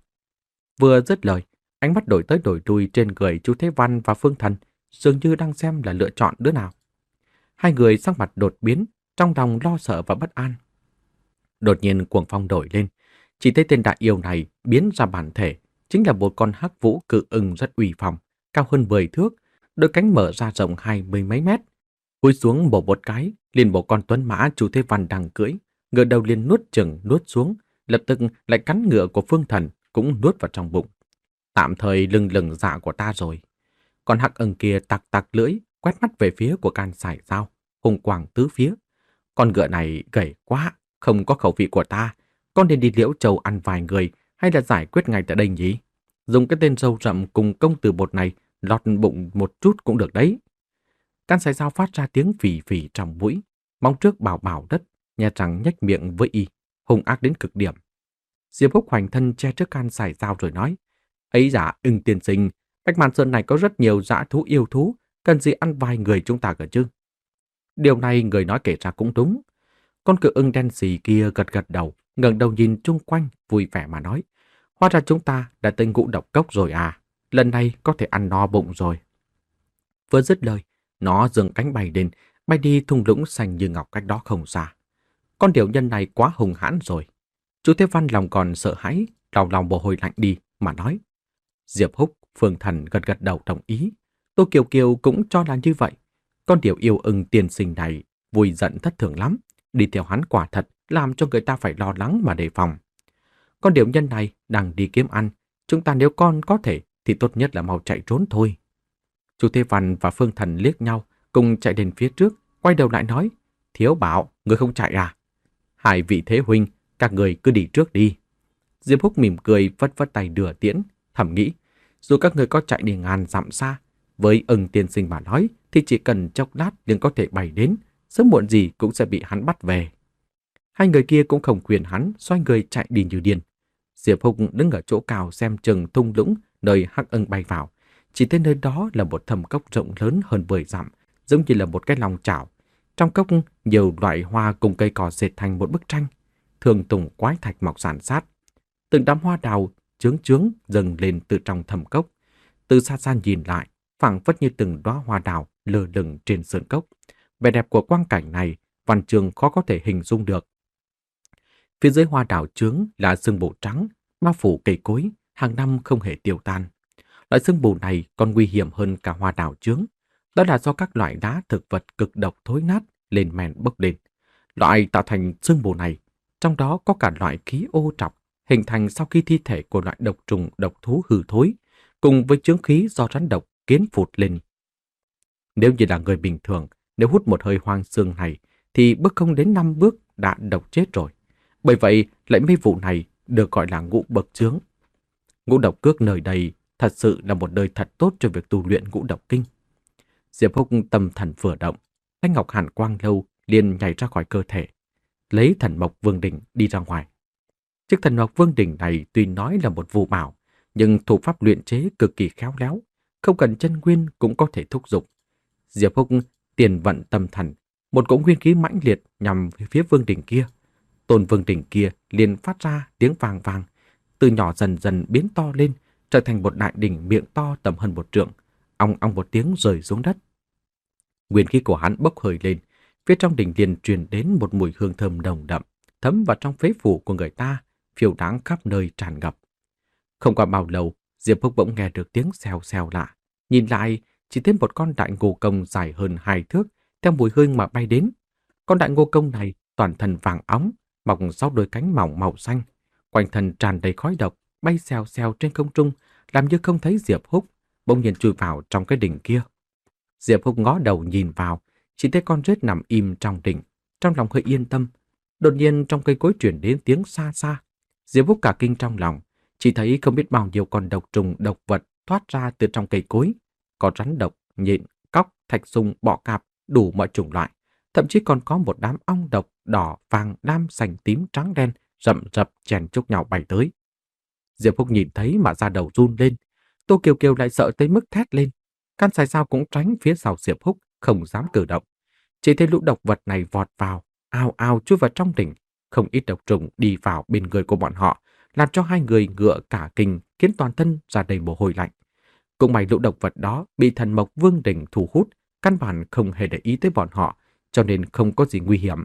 Vừa dứt lời, ánh mắt đổi tới đổi lui trên người Chu Thế Văn và Phương Thần, dường như đang xem là lựa chọn đứa nào. Hai người sắc mặt đột biến, trong lòng lo sợ và bất an. Đột nhiên cuồng phong đổi lên, chỉ thấy tên đại yêu này biến ra bản thể, chính là một con hắc vũ cự ưng rất uy phong, cao hơn mười thước, đôi cánh mở ra rộng hai mươi mấy mét. Cúi xuống bổ một cái, liền bộ con tuấn mã Chu Thế Văn đang cưỡi, ngựa đầu liền nuốt chừng nuốt xuống, lập tức lại cắn ngựa của Phương Thần cũng nuốt vào trong bụng. Tạm thời lưng lửng dạ của ta rồi. Còn hắc ưng kia tặc tặc lưỡi, quét mắt về phía của can sải dao, hùng quang tứ phía. Con ngựa này gầy quá, không có khẩu vị của ta. Con nên đi Liễu Châu ăn vài người hay là giải quyết ngay tại đây nhỉ? Dùng cái tên râu rậm cùng công từ bột này lọt bụng một chút cũng được đấy. Can sải dao phát ra tiếng phì phì trong mũi, mong trước bảo bảo đất, nhà trắng nhếch miệng với y, hung ác đến cực điểm. Diệp Húc hoành thân che trước can sải dao rồi nói: ấy dạ, Ưng tiên sinh, Bạch Màn Sơn này có rất nhiều dã thú yêu thú, cần gì ăn vài người chúng ta cơ chứ? Điều này người nói kể ra cũng đúng. Con cự ưng đen xì kia gật gật đầu, ngẩng đầu nhìn chung quanh, vui vẻ mà nói: hóa ra chúng ta đã tới Ngũ Độc Cốc rồi à, lần này có thể ăn no bụng rồi. Vừa dứt lời, nó giương cánh bay lên, bay đi thung lũng xanh như ngọc cách đó không xa. Con điểu nhân này quá hung hãn rồi. Chú Thế Văn lòng còn sợ hãi, lòng lòng mồ hôi lạnh đi mà nói. Diệp Húc, Phương Thần gật gật đầu đồng ý. Tô Kiều Kiều cũng cho là như vậy. Con điểu yêu ưng tiên sinh này vui giận thất thường lắm. Đi theo hắn quả thật làm cho người ta phải lo lắng mà đề phòng. Con điểu nhân này đang đi kiếm ăn. Chúng ta nếu con có thể thì tốt nhất là mau chạy trốn thôi. Chú Thế Văn và Phương Thần liếc nhau, cùng chạy đến phía trước, quay đầu lại nói: Thiếu Bảo, người không chạy à? Hai vị thế huynh, các người cứ đi trước đi. Diệp Húc mỉm cười vất vất tay đưa tiễn, thầm nghĩ: dù các người có chạy đi ngàn dặm xa, với ưng tiên sinh mà nói thì chỉ cần chốc lát liền có thể bay đến, sớm muộn gì cũng sẽ bị hắn bắt về. Hai người kia cũng không khuyên hắn, xoay người chạy đi như điên. Diệp Húc đứng ở chỗ cao xem chừng thung lũng nơi hắc ưng bay vào. Chỉ thấy nơi đó là một thầm cốc rộng lớn hơn mười dặm, giống như là một cái lòng chảo. Trong cốc nhiều loại hoa cùng cây cỏ dệt thành một bức tranh, thường tùng quái thạch mọc ràn sát. Từng đám hoa đào chướng chướng dâng lên từ trong thầm cốc. Từ xa xa nhìn lại, phảng phất như từng đóa hoa đào lơ lửng trên sườn cốc. Vẻ đẹp của quang cảnh này, Văn Chương khó có thể hình dung được. Phía dưới hoa đào chướng là sương mù trắng, bao phủ cây cối, hàng năm không hề tiêu tan. Loại sương mù này còn nguy hiểm hơn cả hoa đào chướng. Đó là do các loại đá thực vật cực độc thối nát lên men bốc lên. Loại tạo thành sương mù này, trong đó có cả loại khí ô trọc hình thành sau khi thi thể của loại độc trùng độc thú hư thối, cùng với chướng khí do rắn độc kiến phụt lên. Nếu như là người bình thường, nếu hút một hơi hoang xương này, thì bước không đến năm bước đã độc chết rồi. Bởi vậy, lại mấy vụ này được gọi là ngũ bậc chướng. Ngũ độc cước nơi đây thật sự là một nơi thật tốt cho việc tu luyện ngũ độc kinh. Diệp Húc tâm thần vừa động, thanh ngọc hàn quang lâu liền nhảy ra khỏi cơ thể, lấy thần mộc vương đỉnh đi ra ngoài. Chiếc thần mộc vương đỉnh này tuy nói là một phù bảo, nhưng thủ pháp luyện chế cực kỳ khéo léo, không cần chân nguyên cũng có thể thúc giục. Diệp Húc tiền vận tâm thần, một cỗ nguyên khí mãnh liệt nhằm về phía vương đỉnh kia. Tôn vương đỉnh kia liền phát ra tiếng vang vang, từ nhỏ dần dần biến to lên, trở thành một đại đỉnh miệng to tầm hơn một trượng, ong ong một tiếng rơi xuống đất. Nguyên khí của hắn bốc hơi lên, phía trong đỉnh liền truyền đến một mùi hương thơm nồng đậm, thấm vào trong phế phủ của người ta, phiêu đáng khắp nơi tràn ngập. Không qua bao lâu, Diệp Húc bỗng nghe được tiếng xèo xèo lạ, nhìn lại chỉ thấy một con đại ngô công dài hơn hai thước theo mùi hương mà bay đến. Con đại ngô công này toàn thân vàng óng, mọc sáu đôi cánh mỏng màu xanh, quanh thân tràn đầy khói độc, bay xèo xèo trên không trung, làm như không thấy Diệp Húc, bỗng nhiên chui vào trong cái đỉnh kia. Diệp Húc ngó đầu nhìn vào, chỉ thấy con rết nằm im trong đỉnh, trong lòng hơi yên tâm. Đột nhiên trong cây cối truyền đến tiếng xa xa. Diệp Húc cả kinh trong lòng, chỉ thấy không biết bao nhiêu con độc trùng độc vật thoát ra từ trong cây cối, có rắn độc, nhện, cóc, thạch sùng, bọ cạp, đủ mọi chủng loại, thậm chí còn có một đám ong độc đỏ, vàng, lam, xanh, tím, trắng, đen rậm rập chèn chúc nhau bay tới. Diệp Húc nhìn thấy mà da đầu run lên. Tô Kiều Kiều lại sợ tới mức thét lên. Can Sài Sao cũng tránh phía sau Diệp Húc, không dám cử động. Chỉ thấy lũ độc vật này vọt vào, ao ao chui vào trong đỉnh. Không ít độc trùng đi vào bên người của bọn họ, làm cho hai người ngựa cả kinh, khiến toàn thân ra đầy mồ hôi lạnh. Cũng may lũ độc vật đó bị thần mộc vương đỉnh thu hút, căn bản không hề để ý tới bọn họ, cho nên không có gì nguy hiểm.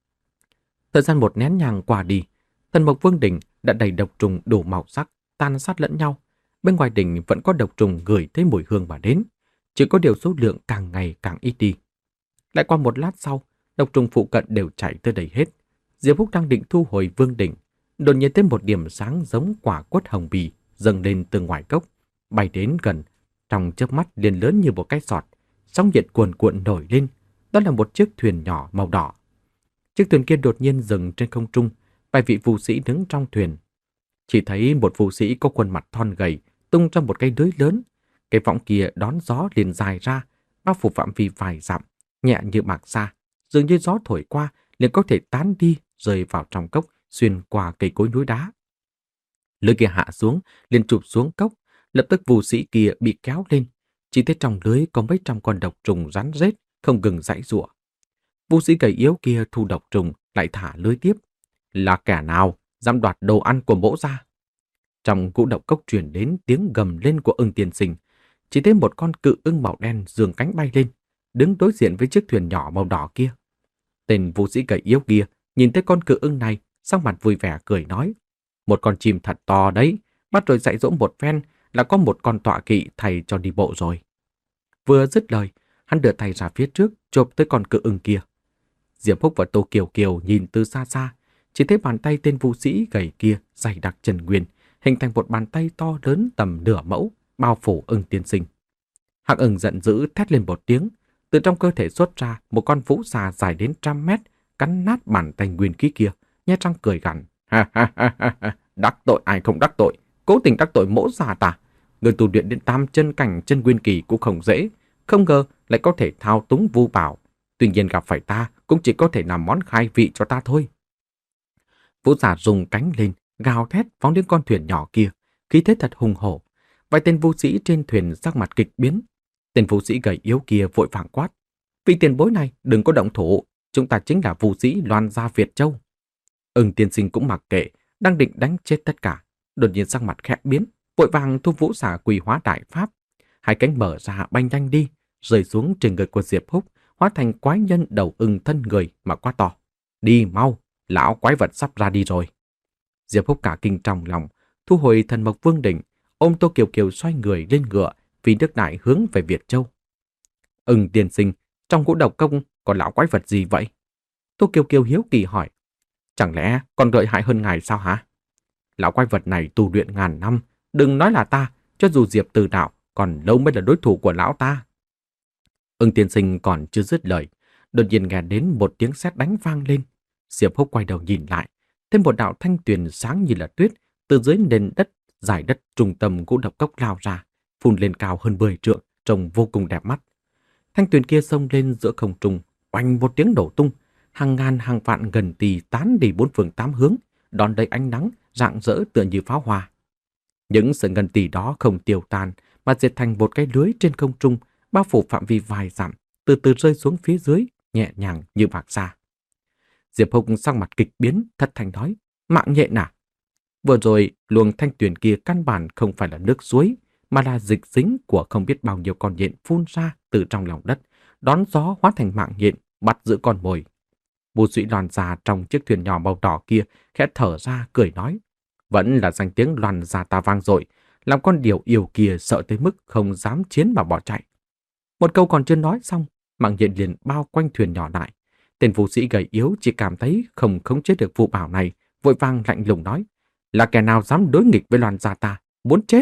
Thời gian một nén nhang qua đi, thần mộc vương đỉnh đã đầy độc trùng đủ màu sắc, tan sát lẫn nhau. Bên ngoài đỉnh vẫn có độc trùng gửi thấy mùi hương mà đến, chỉ có điều số lượng càng ngày càng ít đi. Lại qua một lát sau, độc trùng phụ cận đều chạy tới đây hết. Diệp Húc đang định thu hồi vương đỉnh, đột nhiên thấy một điểm sáng giống quả quất hồng bì dâng lên từ ngoài cốc, bay đến gần, trong chớp mắt liền lớn như một cái sọt, sóng nhiệt cuồn cuộn nổi lên. Đó là một chiếc thuyền nhỏ màu đỏ. Chiếc thuyền kia đột nhiên dừng trên không trung, vài vị phù sĩ đứng trong thuyền. Chỉ thấy một phù sĩ có khuôn mặt thon gầy, tung ra một cây lưới lớn. Cái võng kia đón gió liền dài ra, bao phủ phạm vi vài dặm, nhẹ như mạc sa, dường như gió thổi qua liền có thể tán đi, rơi vào trong cốc, xuyên qua cây cối núi đá. Lưới kia hạ xuống, liền chụp xuống cốc, lập tức phù sĩ kia bị kéo lên. Chỉ thấy trong lưới có mấy trăm con độc trùng rắn rết, không ngừng giãy giụa. Phù sĩ gầy yếu kia thu độc trùng, lại thả lưới tiếp. Là kẻ nào dám đoạt đồ ăn của mỗ ra? Trong ngũ độc cốc truyền đến tiếng gầm lên của Ưng tiên sinh. Chỉ thấy một con cự ưng màu đen giương cánh bay lên, đứng đối diện với chiếc thuyền nhỏ màu đỏ kia. Tên phù sĩ gầy yếu kia nhìn thấy con cự ưng này, sắc mặt vui vẻ cười nói: một con chim thật to đấy, bắt rồi dạy dỗ một phen là có một con tọa kỵ thầy cho đi bộ rồi. Vừa dứt lời, hắn đưa tay ra phía trước chộp tới con cự ưng kia. Diệp Húc và Tô Kiều Kiều nhìn từ xa xa, chỉ thấy bàn tay tên phù sĩ gầy kia dày đặc chân nguyên, hình thành một bàn tay to lớn tầm nửa mẫu, bao phủ Ưng tiên sinh. Hắc Ưng giận dữ thét lên một tiếng, từ trong cơ thể xuất ra một con vũ xà dài đến trăm mét, cắn nát bàn tay nguyên khí kia, nhe răng cười gằn: ha ha ha ha, đắc tội ai không đắc tội, cố tình đắc tội mỗ già ta. Người tu luyện đến tam chân cảnh chân nguyên kỳ cũng không dễ, không ngờ lại có thể thao túng vu bảo. Tuy nhiên gặp phải ta cũng chỉ có thể làm món khai vị cho ta thôi. Vũ giả dùng cánh lên, gào thét phóng đến con thuyền nhỏ kia, khí thế thật hùng hổ. Vài tên vũ sĩ trên thuyền sắc mặt kịch biến. Tên vũ sĩ gầy yếu kia vội vàng quát: vị tiền bối này đừng có động thủ, chúng ta chính là vũ sĩ Loan gia Việt Châu. Ưng tiên sinh cũng mặc kệ, đang định đánh chết tất cả, đột nhiên sắc mặt khẽ biến, vội vàng thu vũ xà quỳ hóa đại pháp. Hai cánh mở ra bay nhanh đi, rơi xuống trên người của Diệp Húc, hóa thành quái nhân đầu ưng thân người mà quá to: đi mau, lão quái vật sắp ra đi rồi. Diệp Húc cả kinh trong lòng, thu hồi thần mộc vương đỉnh, ôm Tô Kiều Kiều xoay người lên ngựa, vì nước đại hướng về Việt Châu. Ưng tiên sinh, trong ngũ độc công có lão quái vật gì vậy? Tô Kiều Kiều hiếu kỳ hỏi. Chẳng lẽ còn lợi hại hơn ngài sao hả? Lão quái vật này tu luyện ngàn năm, đừng nói là ta, cho dù Diệp Từ Đạo còn lâu mới là đối thủ của lão ta. Ưng tiên sinh còn chưa dứt lời, đột nhiên nghe đến một tiếng sét đánh vang lên. Diệp Húc quay đầu nhìn lại, thêm một đạo thanh tuyền sáng như là tuyết từ dưới nền đất giải đất trung tâm ngũ độc cốc lao ra, phun lên cao hơn mười trượng, trông vô cùng đẹp mắt. Thanh tuyền kia xông lên giữa không trung, oanh một tiếng nổ tung, hàng ngàn hàng vạn gần tỳ tán đi bốn phương tám hướng, đón đầy ánh nắng rạng rỡ tựa như pháo hoa. Những sợi ngân tỳ đó không tiêu tan mà dệt thành một cái lưới trên không trung, bao phủ phạm vi vài dặm, từ từ rơi xuống phía dưới, nhẹ nhàng như bạc sa. Diệp Húc sắc mặt kịch biến, thất thanh nói: mạng nhện à? Vừa rồi luồng thanh tuyền kia căn bản không phải là nước suối, mà là dịch dính của không biết bao nhiêu con nhện phun ra từ trong lòng đất, đón gió hóa thành mạng nhện, bắt giữ con mồi. Bù sĩ Loan già trong chiếc thuyền nhỏ màu đỏ kia khẽ thở ra cười nói: vẫn là danh tiếng Loan già ta vang dội, làm con điều yêu kia sợ tới mức không dám chiến mà bỏ chạy. Một câu còn chưa nói xong, mạng nhện liền bao quanh thuyền nhỏ lại. Tên vũ sĩ gầy yếu chỉ cảm thấy không khống chế được vụ bảo này, vội vàng lạnh lùng nói: là kẻ nào dám đối nghịch với Loan gia ta, muốn chết.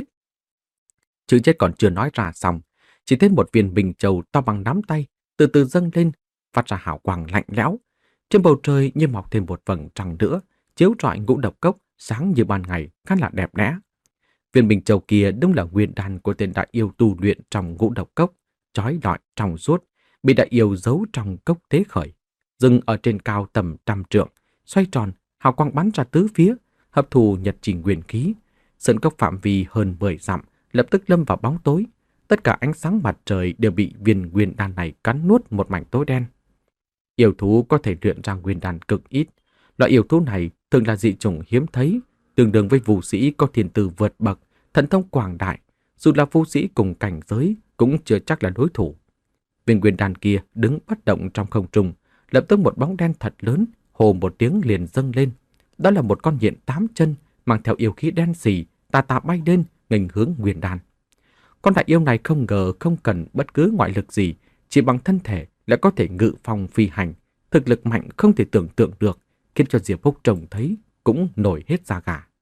Chữ chết còn chưa nói ra xong, chỉ thấy một viên bình châu to bằng nắm tay từ từ dâng lên, phát ra hào quang lạnh lẽo. Trên bầu trời như mọc thêm một vầng trăng nữa, chiếu rọi ngũ độc cốc sáng như ban ngày, khá là đẹp đẽ. Viên bình châu kia đúng là nguyên đan của tên đại yêu tu luyện trong ngũ độc cốc, chói lọi trong suốt, bị đại yêu giấu trong cốc thế khởi, dừng ở trên cao tầm trăm trượng, xoay tròn, hào quang bắn ra tứ phía, hấp thụ nhật trình nguyên khí. Sơn cốc phạm vi hơn mười dặm lập tức lâm vào bóng tối, tất cả ánh sáng mặt trời đều bị viên nguyên đan này cắn nuốt một mảnh tối đen. Yêu thú có thể luyện ra nguyên đan cực ít, loại yêu thú này thường là dị chủng hiếm thấy, tương đương với vũ sĩ có thiên tư vượt bậc, thần thông quảng đại, dù là vũ sĩ cùng cảnh giới cũng chưa chắc là đối thủ. Viên nguyên đan kia đứng bất động trong không trung, lập tức một bóng đen thật lớn hồ một tiếng liền dâng lên. Đó là một con nhện tám chân mang theo yêu khí đen xì, tà tà bay lên nghênh hướng nguyên đan. Con đại yêu này không ngờ không cần bất cứ ngoại lực gì, chỉ bằng thân thể lại có thể ngự phong phi hành, thực lực mạnh không thể tưởng tượng được, khiến cho Diệp Húc trông thấy cũng nổi hết da gà.